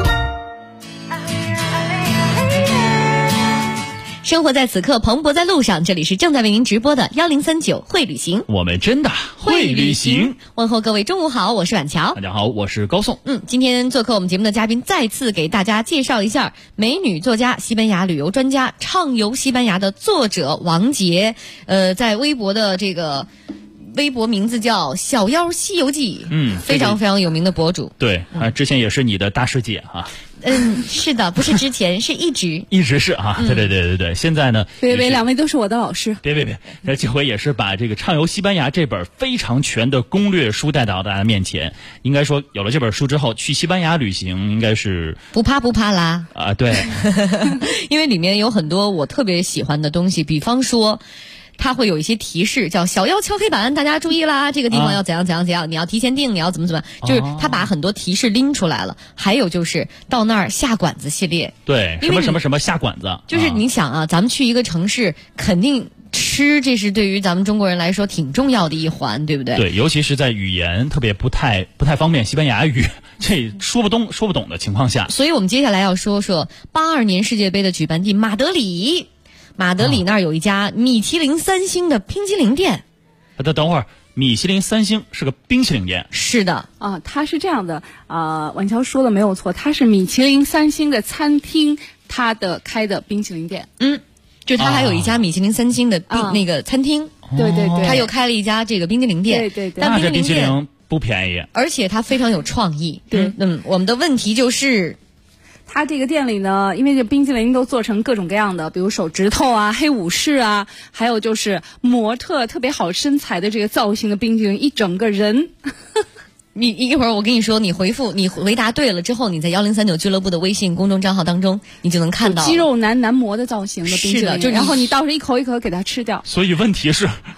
生活在此刻，蓬勃在路上。这里是正在为您直播的1039会旅行， 我们真的会旅行。 问候各位中午好，我是婉乔。 大家好，我是高颂。 今天做客我们节目的嘉宾，再次给大家介绍一下美女作家、西班牙旅游专家、畅游西班牙的作者王杰。在微博的这个微博名字叫小妖西游记，非常非常有名的博主。 对，之前也是你的大师姐哈。 是的，不是之前，是一直是啊。对，现在呢， 别，两位都是我的老师。 别，这回也是把这个畅游西班牙这本非常全的攻略书带到大家面前。应该说，有了这本书之后，去西班牙旅行应该是不怕啦啊！对， 因为里面有很多我特别喜欢的东西，比方说它会有一些提示，叫小妖敲黑板，大家注意啦，这个地方要怎样，你要提前定，你要怎么，就是他把很多提示拎出来了。还有就是到那儿下馆子系列， 对，什么下馆子， 就是你想啊，咱们去一个城市，肯定吃，这是对于咱们中国人来说挺重要的一环，对不对？ 对，尤其是在语言特别不太方便，西班牙语这说不懂的情况下。 所以我们接下来要说说82年世界杯的举办地马德里那儿有一家米其林3星的冰激凌店。 等会儿，米其林3星是个冰淇淋店？ 是的啊，它是这样的婉乔说的没有错，它是米其林3星的餐厅，它的开的冰淇淋店。 就它还有一家米其林3星的那个餐厅。 对， 它又开了一家这个冰激凌店。 对， 但冰淇淋不便宜， 而且它非常有创意。 对， 我们的问题就是。 它这个店里呢，因为这冰淇淋都做成各种各样的，比如手指头啊、黑武士啊，还有就是模特特别好身材的这个造型的冰淇淋，一整个人。 你一会儿我跟你说，你回答对了之后，你在1039俱乐部的微信公众账号当中，你就能看到肌肉男模的造型的冰淇淋，然后你倒是一口一口给它吃掉。 所以问题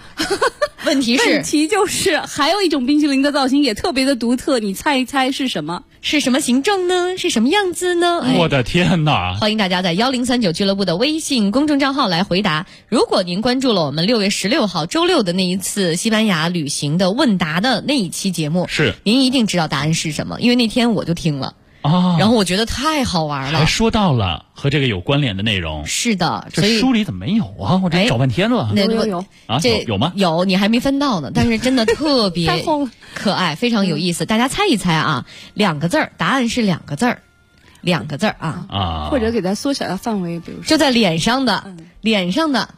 就是还有一种冰淇淋的造型也特别的独特，你猜一猜是什么？ 是什么形状呢？是什么样子呢？ 我的天哪！ 欢迎大家在1039俱乐部的微信公众账号来回答。如果您关注了我们6月16号周六的那一次西班牙旅行的问答的那一期节目， 是您一定知道答案是什么，因为那天我就听了。然后我觉得太好玩了， 还说到了和这个有关联的内容。 是的， 这书里怎么没有啊？我这找半天了。 有啊？有吗？ 有，你还没翻到呢。但是真的特别可爱，非常有意思。大家猜一猜啊，2个字儿，答案是2个字儿，2个字儿啊。 或者给它缩小下范围，比如说就在脸上的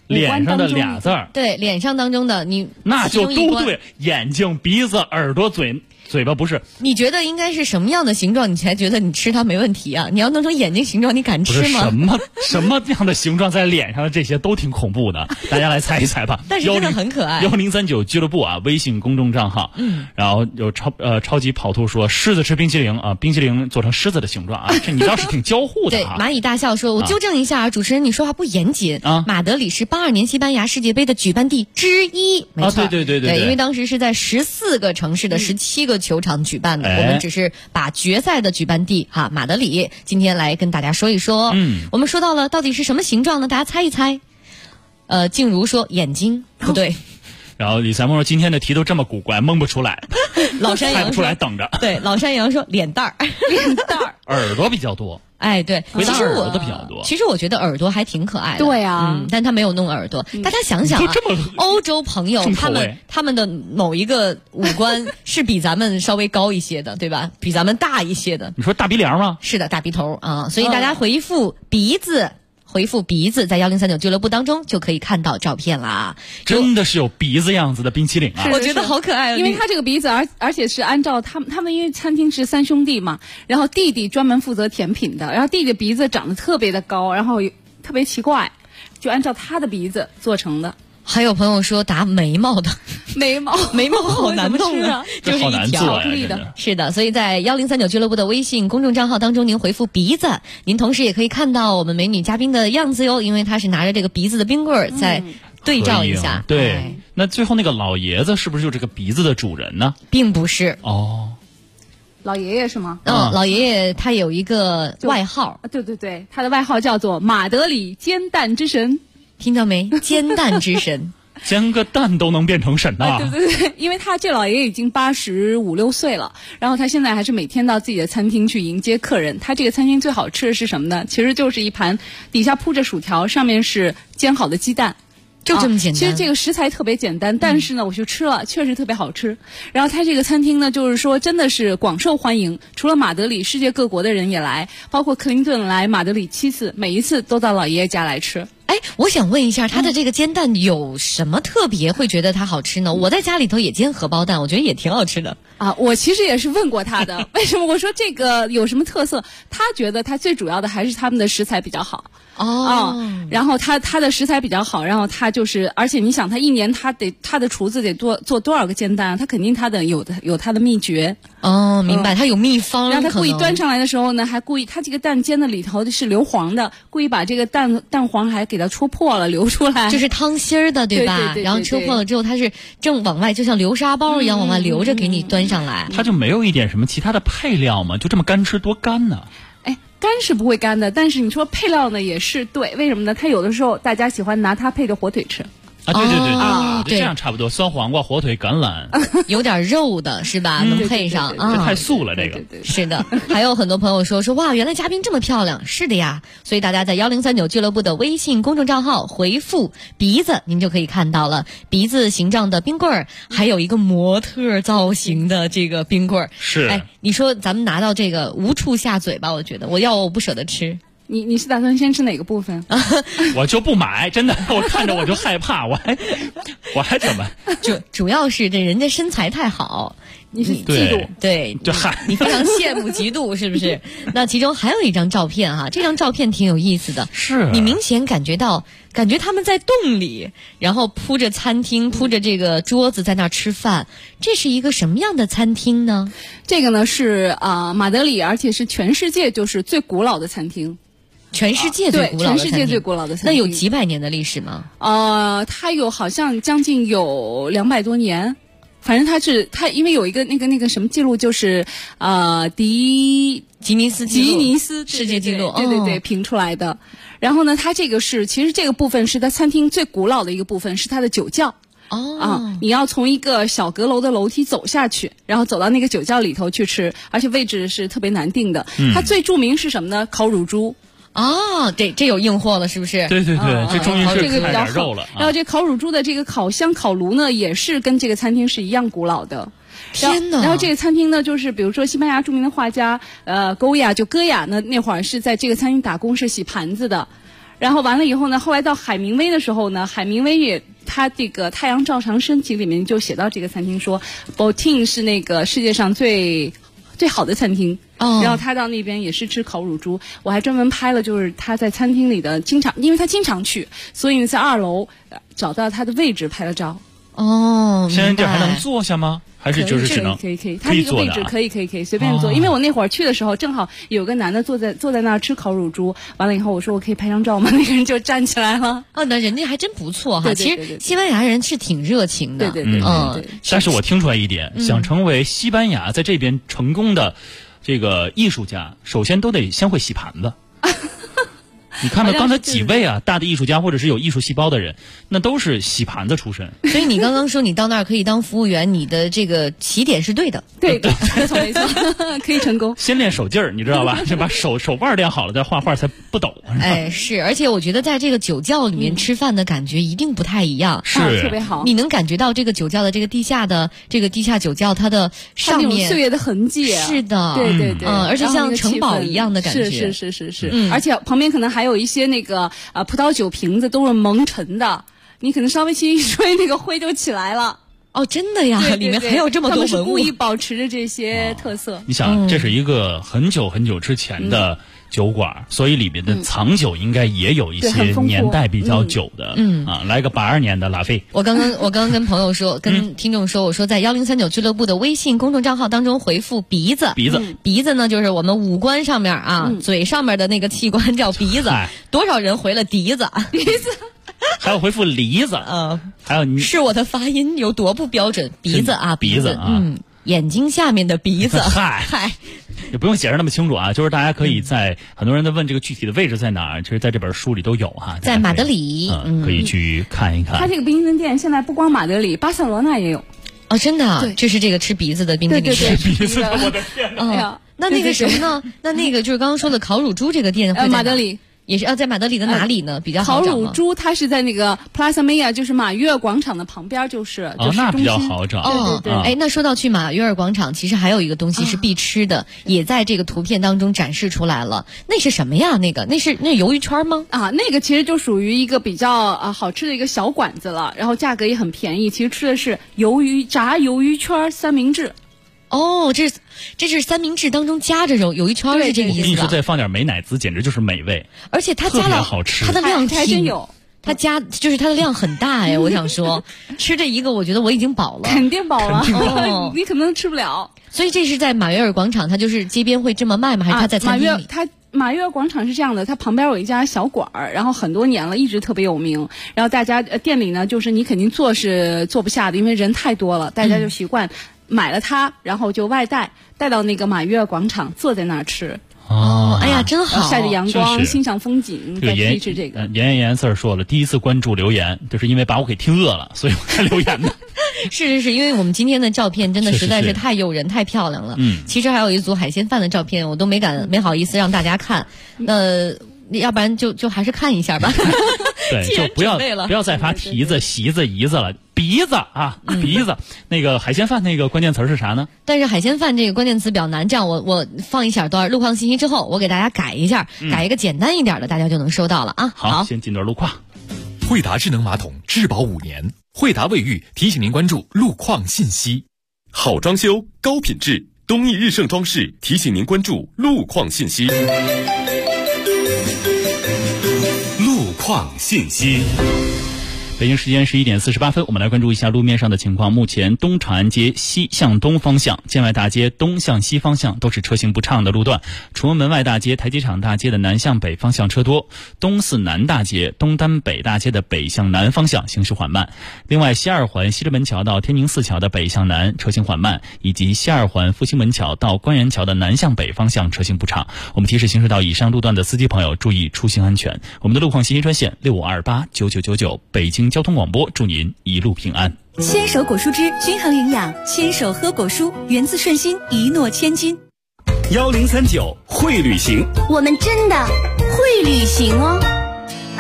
脸上的俩字儿， 对，脸上当中的你， 那就都对，眼睛、鼻子、耳朵、嘴巴不是？ 你觉得应该是什么样的形状，你才觉得你吃它没问题啊？你要弄成眼睛形状，你敢吃吗？ 什么样的形状在脸上的这些都挺恐怖的，大家来猜一猜吧。 但是真的很可爱。 1039俱乐部啊，微信公众账号。然后有超级跑兔说狮子吃冰淇淋啊，冰淇淋做成狮子的形状啊，这你倒是挺交互的啊。 对，蚂蚁大笑说，我纠正一下，主持人你说话不严谨啊。马德里是82年西班牙世界杯的举办地之一，没错。 对， 因为当时是在14个城市的17个球场举办的，我们只是把决赛的举办地马德里今天来跟大家说一说。我们说到了到底是什么形状呢？大家猜一猜。静茹说眼睛不对。 然后李三梦说今天的题都这么古怪，蒙不出来。 老山羊猜不出来，等着。 对，老山羊说脸蛋儿， 耳朵比较多。 哎，对， 其实耳朵比较多。 其实我觉得耳朵还挺可爱的。 对啊， 但他没有弄耳朵。大家想想啊，欧洲朋友他们的某一个五官是比咱们稍微高一些的，对吧？比咱们大一些的。 你说大鼻梁吗？ 是的，大鼻头啊。所以大家回复鼻子。回复鼻子，在1039俱乐部当中就可以看到照片啦。 真的是有鼻子样子的冰淇淋啊！ 我觉得好可爱， 因为他这个鼻子，而且是按照他们因为餐厅是3兄弟嘛，然后弟弟专门负责甜品的，然后弟弟鼻子长得特别的高，然后特别奇怪，就按照他的鼻子做成的。 还有朋友说答眉毛的，眉毛好难弄啊，就是一条巧克力的。是的，所以在1039俱乐部的微信公众账号当中，您回复鼻子，您同时也可以看到我们美女嘉宾的样子哟，因为她是拿着这个鼻子的冰棍儿在对照一下。 对，那最后那个老爷子是不是就这个鼻子的主人呢？ 并不是哦。 老爷爷是吗？ 老爷爷他有一个外号， 对，他的外号叫做马德里煎蛋之神。 听到没？煎蛋之神， 煎个蛋都能变成神呐！ 对，因为他这老爷爷已经85、6岁了，然后他现在还是每天到自己的餐厅去迎接客人。他这个餐厅最好吃的是什么呢？其实就是一盘底下铺着薯条，上面是煎好的鸡蛋。 就这么简单。 其实这个食材特别简单，但是呢，我去吃了，确实特别好吃。然后他这个餐厅呢，就是说真的是广受欢迎，除了马德里，世界各国的人也来，包括克林顿来马德里7次，每一次都到老爷爷家来吃。 哎，我想问一下，他的这个煎蛋有什么特别会觉得它好吃呢？我在家里头也煎荷包蛋，我觉得也挺好吃的啊。我其实也是问过他的，为什么我说这个有什么特色？他觉得他最主要的还是他们的食材比较好。然后他的食材比较好，然后他就是，而且你想，他一年他的厨子得做多少个煎蛋啊？他肯定有他的秘诀。 哦，明白，他有秘方。 然后他故意端上来的时候呢，还故意他这个蛋煎的里头是硫磺的，故意把这个蛋黄还给它戳破了流出来， 就是汤芯儿的，对吧？ 对， 然后戳破了之后，它是正往外，就像流沙包一样往外流着给你端上来。 它就没有一点什么其他的配料吗？就这么干吃多干呢？ 干是不会干的，但是你说配料呢也是对，为什么呢？它有的时候大家喜欢拿它配着火腿吃。 对，这样差不多，酸黄瓜、火腿、橄榄， 有点肉的是吧？能配上这太素了，这个是的。还有很多朋友说哇，原来嘉宾这么漂亮，是的呀。所以大家在1039俱乐部的微信公众账号回复鼻子，您就可以看到了鼻子形状的冰棍儿，还有一个模特造型的这个冰棍儿。 是， 哎，你说咱们拿到这个无处下嘴吧？我觉得我不舍得吃。 你是打算先吃哪个部分？ 我就不买，真的，我看着我就害怕，我还怎么？ 主要是这人家身材太好， 你是嫉妒， 对，你非常羡慕嫉妒，是不是？那其中还有一张照片哈，这张照片挺有意思的， 是你明显感觉他们在洞里，然后铺着餐厅，铺着这个桌子在那儿吃饭，这是一个什么样的餐厅呢？ 这个呢是马德里，而且是全世界就是最古老的餐厅。 全世界最古老的餐厅， 全世界最古老的餐厅， 那有几百年的历史吗？ 它有好像将近有200多年，反正它因为有一个那个什么记录，就是吉尼斯世界纪录， 对，评出来的。然后呢，它这个其实这个部分是它餐厅最古老的一个部分，是它的酒窖。你要从一个小阁楼的楼梯走下去，然后走到那个酒窖里头去吃，而且位置是特别难定的。它最著名是什么呢？烤乳猪。 这有硬货了，是不是？ 对，这终于是这个比较肉了。 然后这烤乳猪的这个烤箱烤炉呢，也是跟这个餐厅是一样古老的。 天哪！ 然后这个餐厅呢，就是比如说西班牙著名的画家戈雅呢，那会儿是在这个餐厅打工，是洗盘子的。 然后完了以后呢，后来到海明威的时候呢，海明威也他这个《太阳照常升起》里面就写到这个餐厅说 ，Botin 是那个世界上最好的餐厅。然后他到那边也是吃烤乳猪，我还专门拍了，就是他在餐厅里的因为他经常去，所以在2楼找到他的位置拍了照。 现在这还能坐下吗？还是就是只能可以，他那个位置可以随便坐。因为我那会儿去的时候，正好有个男的坐在那儿吃烤乳猪，完了以后我说我可以拍张照吗？那个人就站起来了。 那人家还真不错哈。 对， 其实西班牙人是挺热情的。 对。 但是我听出来一点，想成为西班牙在这边成功的这个艺术家，首先都得先会洗盘子。你看到刚才几位大的艺术家或者是有艺术细胞的人，那都是洗盘子出身。 所以你刚刚说你到那儿可以当服务员，你的这个起点是对的。 对，没错，可以成功。 先练手劲儿，你知道吧？先把手腕练好了，再画画才不抖。 是，而且我觉得在这个酒窖里面吃饭的感觉一定不太一样， 是特别好。 你能感觉到这个酒窖的这个地下酒窖它的上面岁月的痕迹。 是的， 对， 而且像城堡一样的感觉。 是，而且旁边可能还有一些那个葡萄酒瓶子都是蒙尘的，你可能稍微轻一吹，那个灰就起来了。 真的呀，里面还有这么多文物。 他们是故意保持着这些特色。 你想，这是一个很久很久之前的酒馆，所以里面的藏酒应该也有一些年代比较久的。来个82年的拉菲。 我刚刚跟朋友说，跟听众说，我说在1039俱乐部的微信公众账号当中回复鼻子呢，就是我们五官上面嘴上面的那个器官叫鼻子。多少人回了笛子？ 还有回复梨子，还有是我的发音有多不标准？鼻子，眼睛下面的鼻子。 嗨，也不用解释那么清楚啊，就是大家可以在很多人在问这个具体的位置在哪儿，其实在这本书里都有哈， 在马德里， 可以去看一看。 它这个冰淇淋店现在不光马德里，巴塞罗那也有。 真的，对，就是这个吃鼻子的冰淇淋店。 对， 吃鼻子的，我的天哪！ 那个什么呢？那个就是刚刚说的烤乳猪这个店会在马德里。 也是在马德里的哪里呢？比较好找。 烤乳猪它是在那个 Plaza Maya， 就是马约尔广场的旁边，就是那比较好找。 对。 那说到去马约尔广场，其实还有一个东西是必吃的，也在这个图片当中展示出来了。那是什么呀？那鱿鱼圈吗？ 那个其实就属于一个比较好吃的一个小馆子了，然后价格也很便宜。其实吃的是炸鱿鱼圈三明治。 这是三明治当中夹着鱿鱼圈，是这个意思吧？ 我跟你说，再放点美乃滋，简直就是美味。 而且它加了好吃， 它的量还真有。 它就是它的量很大哎，我想说，吃这一个我觉得我已经饱了， 肯定饱了，你可能吃不了。 所以这是在马约尔广场，它就是街边会这么卖吗？还是它在餐厅里？ 马约尔广场是这样的，它旁边有一家小馆儿，然后很多年了，一直特别有名。然后大家店里呢，就是你肯定坐是坐不下的，因为人太多了，大家就习惯买了它，然后就外带到那个马约尔广场，坐在那儿吃。 哎呀，真好！ 晒着阳光，欣赏风景，再吃一吃这个。 严四说了，第一次关注留言，就是因为把我给听饿了，所以我才留言的。 是，因为我们今天的照片真的实在是太诱人、太漂亮了。其实还有一组海鲜饭的照片，我都没好意思让大家看。要不然就还是看一下吧。 对，就不要再发蹄子、席子、姨子了，鼻子啊，鼻子。那个海鲜饭那个关键词是啥呢？ 但是海鲜饭这个关键词比较难，这样我放一小段路况信息之后，我给大家改一下，改一个简单一点的，大家就能收到了啊。 好，先进段路况。 惠达智能马桶质保5年，惠达卫浴提醒您关注路况信息。好装修，高品质，东义日盛装饰提醒您关注路况信息。路况信息。 北京时间11点48分，我们来关注一下路面上的情况。目前东长安街西向东方向、建外大街东向西方向都是车行不畅的路段。崇文门外大街、台阶厂大街的南向北方向车多，东四南大街、东单北大街的北向南方向行驶缓慢。另外，西二环西直门桥到天宁寺桥的北向南车行缓慢，以及西二环复兴门桥到官园桥的南向北方向车行不畅。我们提示行驶到以上路段的司机朋友注意出行安全。我们的路况信息专线65289999，北京交通广播，祝您一路平安。 牵手果蔬汁均衡营养，牵手喝果蔬，源自顺心，一诺千金。 1039会旅行， 我们真的会旅行哦。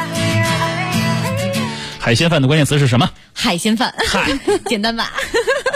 海鲜饭的关键词是什么？ 海鲜饭，简单吧。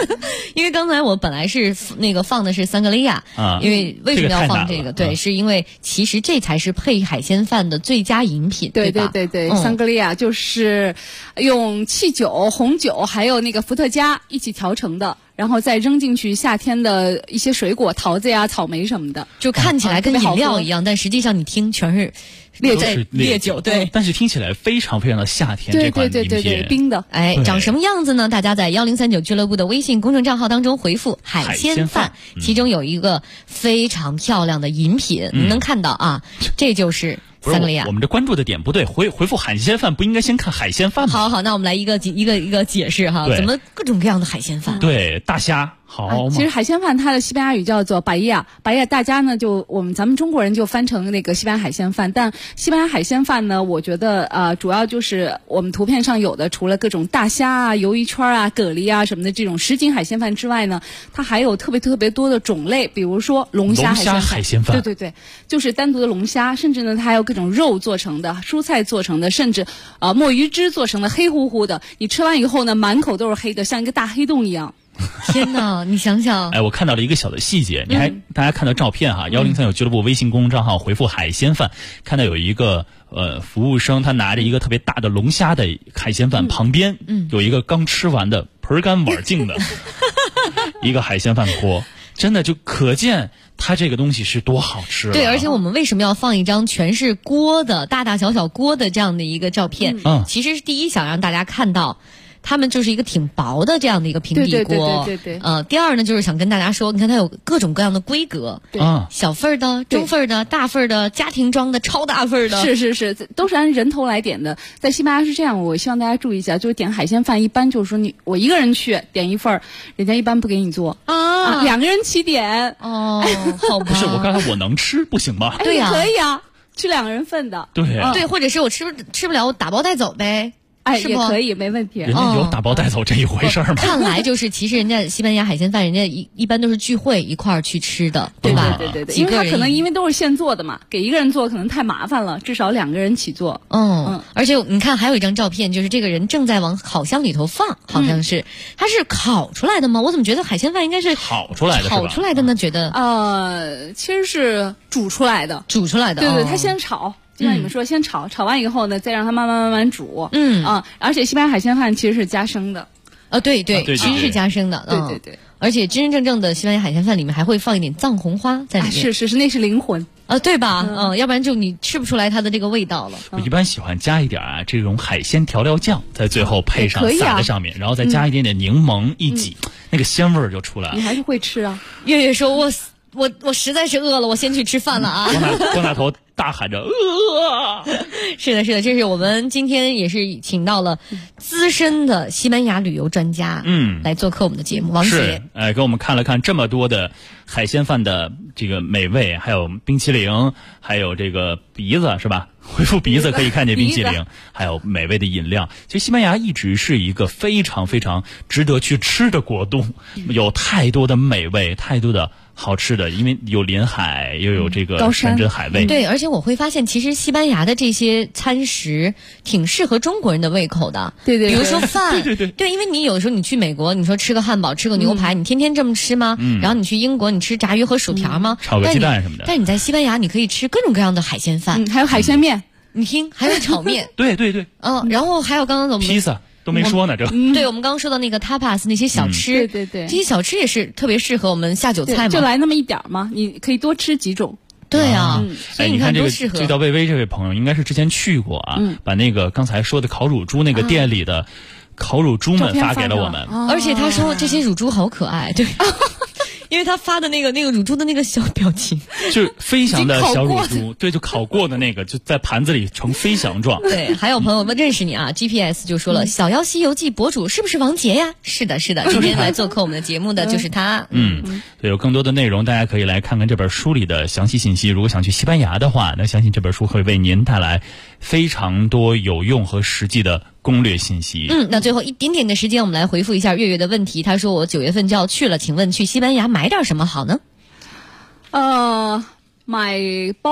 因为刚才我本来是那个放的是桑格利亚啊， 因为为什么要放这个？对，是因为其实这才是配海鲜饭的最佳饮品， 对吧？ 对，桑格利亚就是用汽酒、红酒还有那个伏特加一起调成的。然后再扔进去夏天的一些水果，桃子呀、草莓什么的， 就看起来跟饮料一样，但实际上你听全是烈酒，对。 但是听起来非常非常的夏天，这款饮品， 对，冰的。 哎，长什么样子呢？大家在1039俱乐部的微信公众账号当中回复海鲜饭，其中有一个非常漂亮的饮品，你能看到啊，这就是桑格利亚。 我们这关注的点不对，回复海鲜饭不应该先看海鲜饭吗？ 好，那我们来一个解释哈，怎么各种各样的海鲜饭？ 对，大虾。好， 其实海鲜饭它的西班牙语叫做巴伊亚，大家呢咱们中国人就翻成那个西班牙海鲜饭，但西班牙海鲜饭呢，我觉得主要就是我们图片上有的，除了各种大虾啊、鱿鱼圈啊、蛤蜊啊什么的这种什锦海鲜饭之外呢，它还有特别多的种类，比如说龙虾海鲜饭，对，就是单独的龙虾，甚至呢它还有各种肉做成的、蔬菜做成的，甚至墨鱼汁做成的黑乎乎的，你吃完以后呢，满口都是黑的，像一个大黑洞一样。 天哪，你想想！ 哎，我看到了一个小的细节，大家看到照片哈，1039俱乐部微信公众账号回复海鲜饭，看到有一个服务生，他拿着一个特别大的龙虾的海鲜饭，旁边有一个刚吃完的盆干碗净的一个海鲜饭锅，真的就可见它这个东西是多好吃了。 对，而且我们为什么要放一张全是锅的大大小小锅的这样的一个照片？其实是第一想让大家看到。他们就是一个挺薄的这样的一个平底锅， 对。 第二呢，就是想跟大家说，你看它有各种各样的规格，小份的、中份的、大份的、家庭装的、超大份的， 是，都是按人头来点的。在西班牙是这样，我希望大家注意一下，就是点海鲜饭，一般就是说我一个人去点一份，人家一般不给你做啊，两个人起点哦，好吧。 不是，我刚才我能吃不行吗？ 对呀， 可以啊，吃两个人份的， 对，或者是我吃不了，我打包带走呗。 哎，也可以，没问题。 人家有打包带走这一回事吗？ 看来就是其实人家西班牙海鲜饭，人家一般都是聚会一块儿去吃的，对吧？ 对，因为他可能因为都是现做的嘛，给一个人做可能太麻烦了，至少两个人起做。 而且你看还有一张照片，就是这个人正在往烤箱里头放，好像是他是烤出来的吗？我怎么觉得海鲜饭应该是烤出来的？ 烤出来的呢？觉得其实是煮出来的。对，他先炒。就像你们说，先炒完以后呢，再让它慢慢煮。而且西班牙海鲜饭其实是加生的。 对，其实是加生的。 对。 而且真真正正的西班牙海鲜饭里面还会放一点藏红花在里面。 是，那是灵魂对吧？要不然就你吃不出来它的这个味道了。 我一般喜欢加一点这种海鲜调料酱，在最后配上撒在上面，然后再加一点点柠檬一挤，那个鲜味儿就出来了。 你还是会吃啊？ 月月说我实在是饿了，我先去吃饭了啊！ 光大头大喊着是的，这是我们今天也是请到了资深的西班牙旅游专家，来做客我们的节目。王杰， 给我们看了看这么多的海鲜饭的这个美味，还有冰淇淋，还有这个鼻子是吧？回复鼻子可以看见冰淇淋，还有美味的饮料。其实西班牙一直是一个非常非常值得去吃的国度，有太多的美味，太多的好吃的，因为有临海，又有这个山珍海味。 对，而且我会发现，其实西班牙的这些餐食挺适合中国人的胃口的。 对， 比如说饭， 对， 因为你有时候你去美国，你说吃个汉堡，吃个牛排，你天天这么吃吗？然后你去英国，你吃炸鱼和薯条吗？ 炒个鸡蛋什么的。 但你在西班牙，你可以吃各种各样的海鲜饭， 还有海鲜面。 你听，还有炒面。 对。 然后还有刚刚我们披萨。都没说呢，这对我们刚刚说到那个 tapas 那些小吃， 对， 这些小吃也是特别适合我们下酒菜嘛， 就来那么一点嘛，你可以多吃几种。 对啊，所以你看多适合。 这道薇薇这位朋友应该是之前去过啊，把那个刚才说的烤乳猪那个店里的烤乳猪们发给了我们， 而且他说这些乳猪好可爱，对。因为他发的那个乳猪的那个小表情， 就是飞翔的小乳猪，对，就烤过的那个，就在盘子里呈飞翔状。 对，还有朋友们认识你啊 ，GPS 就说了，小妖西游记博主是不是王杰呀？是的，今天来做客我们的节目的就是他。 对，有更多的内容，大家可以来看看这本书里的详细信息。如果想去西班牙的话，那相信这本书会为您带来非常多有用和实际的攻略信息。 那最后一点点的时间，我们来回复一下月月的问题。他说我9月份就要去了，请问去西班牙买点什么好呢？ 买包。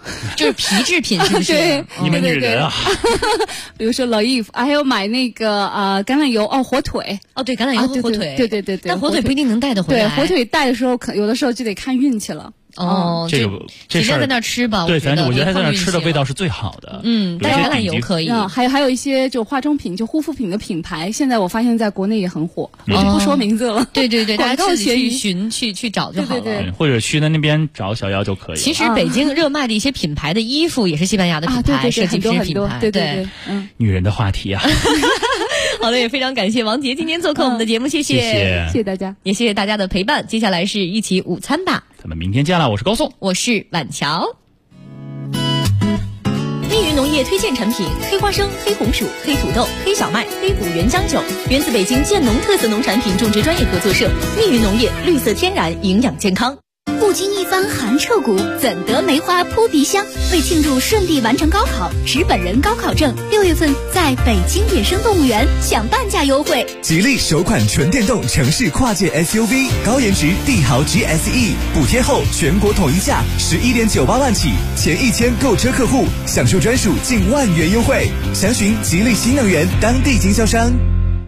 就是皮制品，是不是？ 对， 你们女人啊。 比如说 Loewe， 还有买那个橄榄油火腿。 对，橄榄油和火腿。 对。 但火腿不一定能带得回来。 对，火腿带的时候，有的时候就得看运气了。 这事儿在那吃吧。 对，反正我觉得他在那吃的味道是最好的。 带橄榄油可以。 还有一些就化妆品、就护肤品的品牌，现在我发现在国内也很火，我就不说名字了。 对，大家自己去找就好了。 对， 或者去那边找小妖就可以。 其实北京热卖的一些品牌的衣服也是西班牙的品牌，设计师品牌。 对。 女人的话题啊。 好的，也非常感谢王杰今天做客我们的节目，谢谢大家， 也谢谢大家的陪伴。接下来是一起午餐吧， 咱们明天见了。我是高颂， 我是婉乔。 密云农业推荐产品：黑花生、黑红薯、黑土豆、黑小麦、黑五原浆酒，源自北京建农特色农产品种植专业合作社。密云农业，绿色天然，营养健康。 不经一番寒彻骨，怎得梅花扑鼻香？为庆祝顺利完成高考，持本人高考证，6月份在北京野生动物园享半价优惠。 吉利首款纯电动城市跨界 SUV 高颜值帝豪 GSE， 补贴后全国统一价11.98万起，前1000购车客户享受专属近万元优惠。详询吉利新能源当地经销商。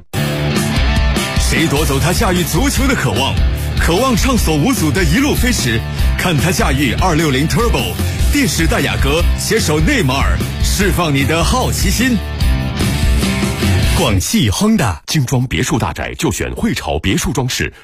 谁夺走他驾驭足球的渴望？渴望畅所无阻的一路飞驰，看他驾驭260 Turbo， 电时代雅阁携手内马尔，释放你的好奇心。 广汽 Honda 精装别墅大宅就选汇潮别墅装饰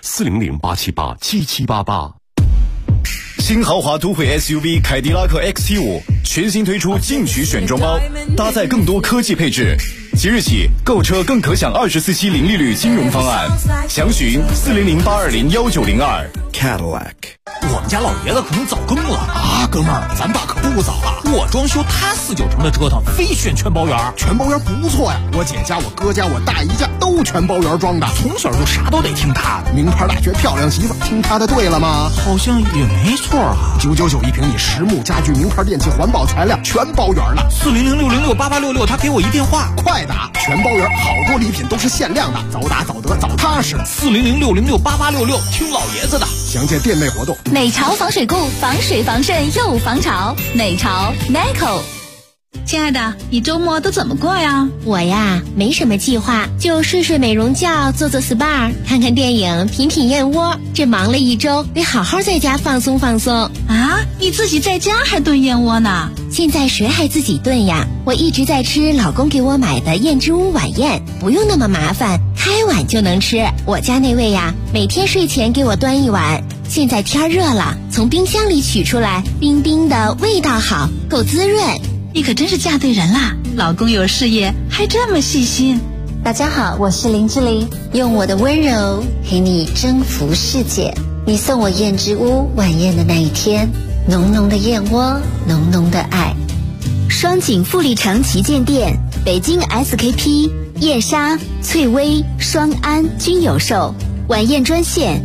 ，400-878-7788。 新豪华都会 SUV 凯迪拉克 XT5 全新推出进取选装包，搭载更多科技配置。即日起购车更可享24期零利率金融方案，详询400-820-1902。 Cadillac。 我们家老爷子可能早更了啊，哥们儿，咱爸可不早了。我装修他4、9成的折腾，非选全包圆。 全包圆不错呀，我姐家、我哥家、我大姨家都全包圆装的， 从小就啥都得听他的。 名牌大学漂亮媳妇，听他的对了吗？ 好像也没错啊。 999一平米实木家具、名牌电器、环保材料，全包圆了。 400-606-8866，他给我一电话， 快打！全包圆，好多礼品都是限量的，早打早得早踏实。 400-606-8866，听老爷子的。 详见店内活动。 美潮防水固，防水防渗又防潮。美潮 Nico。 亲爱的，你周末都怎么过呀？ 我呀，没什么计划，就睡睡美容觉，做做 SPA， 看看电影，品品燕窝。这忙了一周，得好好在家放松放松。 啊，你自己在家还炖燕窝呢？ 现在谁还自己炖呀？我一直在吃老公给我买的燕之屋晚宴，不用那么麻烦，开碗就能吃。我家那位呀，每天睡前给我端一碗。现在天热了，从冰箱里取出来，冰冰的，味道好，够滋润。 你可真是嫁对人啦，老公有事业还这么细心。 大家好，我是林志玲，用我的温柔陪你征服世界。你送我燕之屋晚宴的那一天，浓浓的燕窝，浓浓的爱。 双井富力城旗舰店，北京 SKP、燕莎、翠微、双安均有售。晚宴专线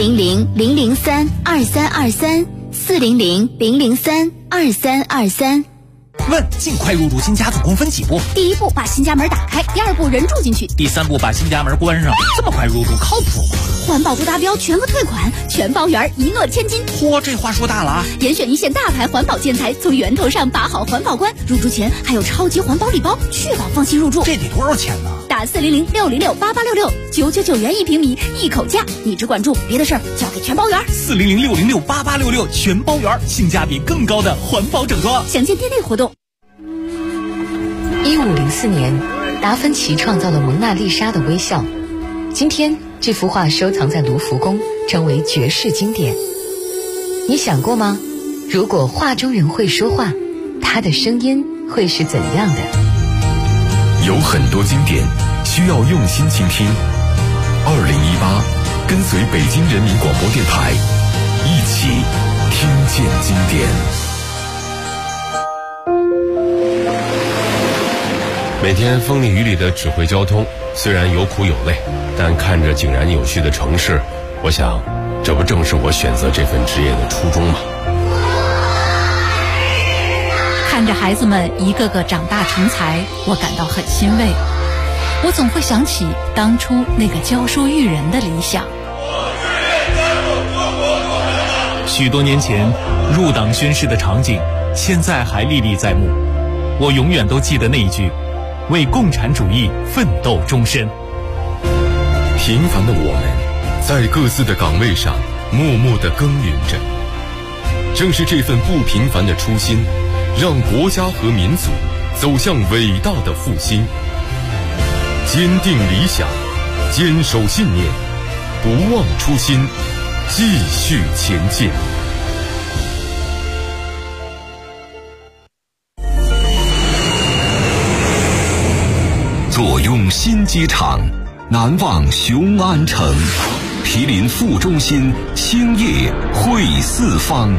400-003-2323，400-003-2323。 问：尽快入住新家总共分几步？ 第1步把新家门打开，第2步人住进去， 第3步把新家门关上。这么快入住靠谱吗？ 环保不达标全额退款，全包圆，一诺千金。 嚯，这话说大了啊！ 严选一线大牌环保建材，从源头上把好环保关。入住前还有超级环保礼包，确保放心入住。 这得多少钱呢？ 打400-606-8866，999元1平米，一口价。你只管住，别的事儿交给全包圆。 400-606-8866，全包圆，性价比更高的环保整装。 详见店内活动。 1504年，达芬奇创造了蒙娜丽莎的微笑。今天，这幅画收藏在卢浮宫，成为绝世经典。你想过吗？如果画中人会说话，他的声音会是怎样的？ 有很多经典需要用心倾听。2018，跟随北京人民广播电台，一起听见经典。 每天风里雨里的指挥交通，虽然有苦有累，但看着井然有序的城市，我想，这不正是我选择这份职业的初衷吗？ 看着孩子们一个个长大成才，我感到很欣慰。我总会想起当初那个教书育人的理想。 许多年前入党宣誓的场景，现在还历历在目。我永远都记得那一句：为共产主义奋斗终身。 平凡的我们，在各自的岗位上默默地耕耘着。正是这份不平凡的初心，让国家和民族走向伟大的复兴。坚定理想，坚守信念，不忘初心，继续前进。 坐拥新机场，难忘雄安城。毗邻副中心，兴业汇四方。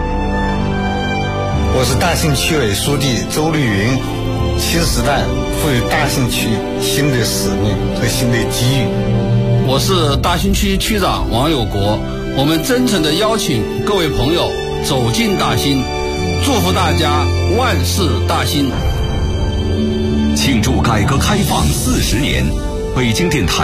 我是大兴区委书记周绿云。新时代赋予大兴区新的使命和新的机遇。 我是大兴区区长王有国。我们真诚地邀请各位朋友走进大兴，祝福大家万事大兴。 庆祝改革开放40年，北京电台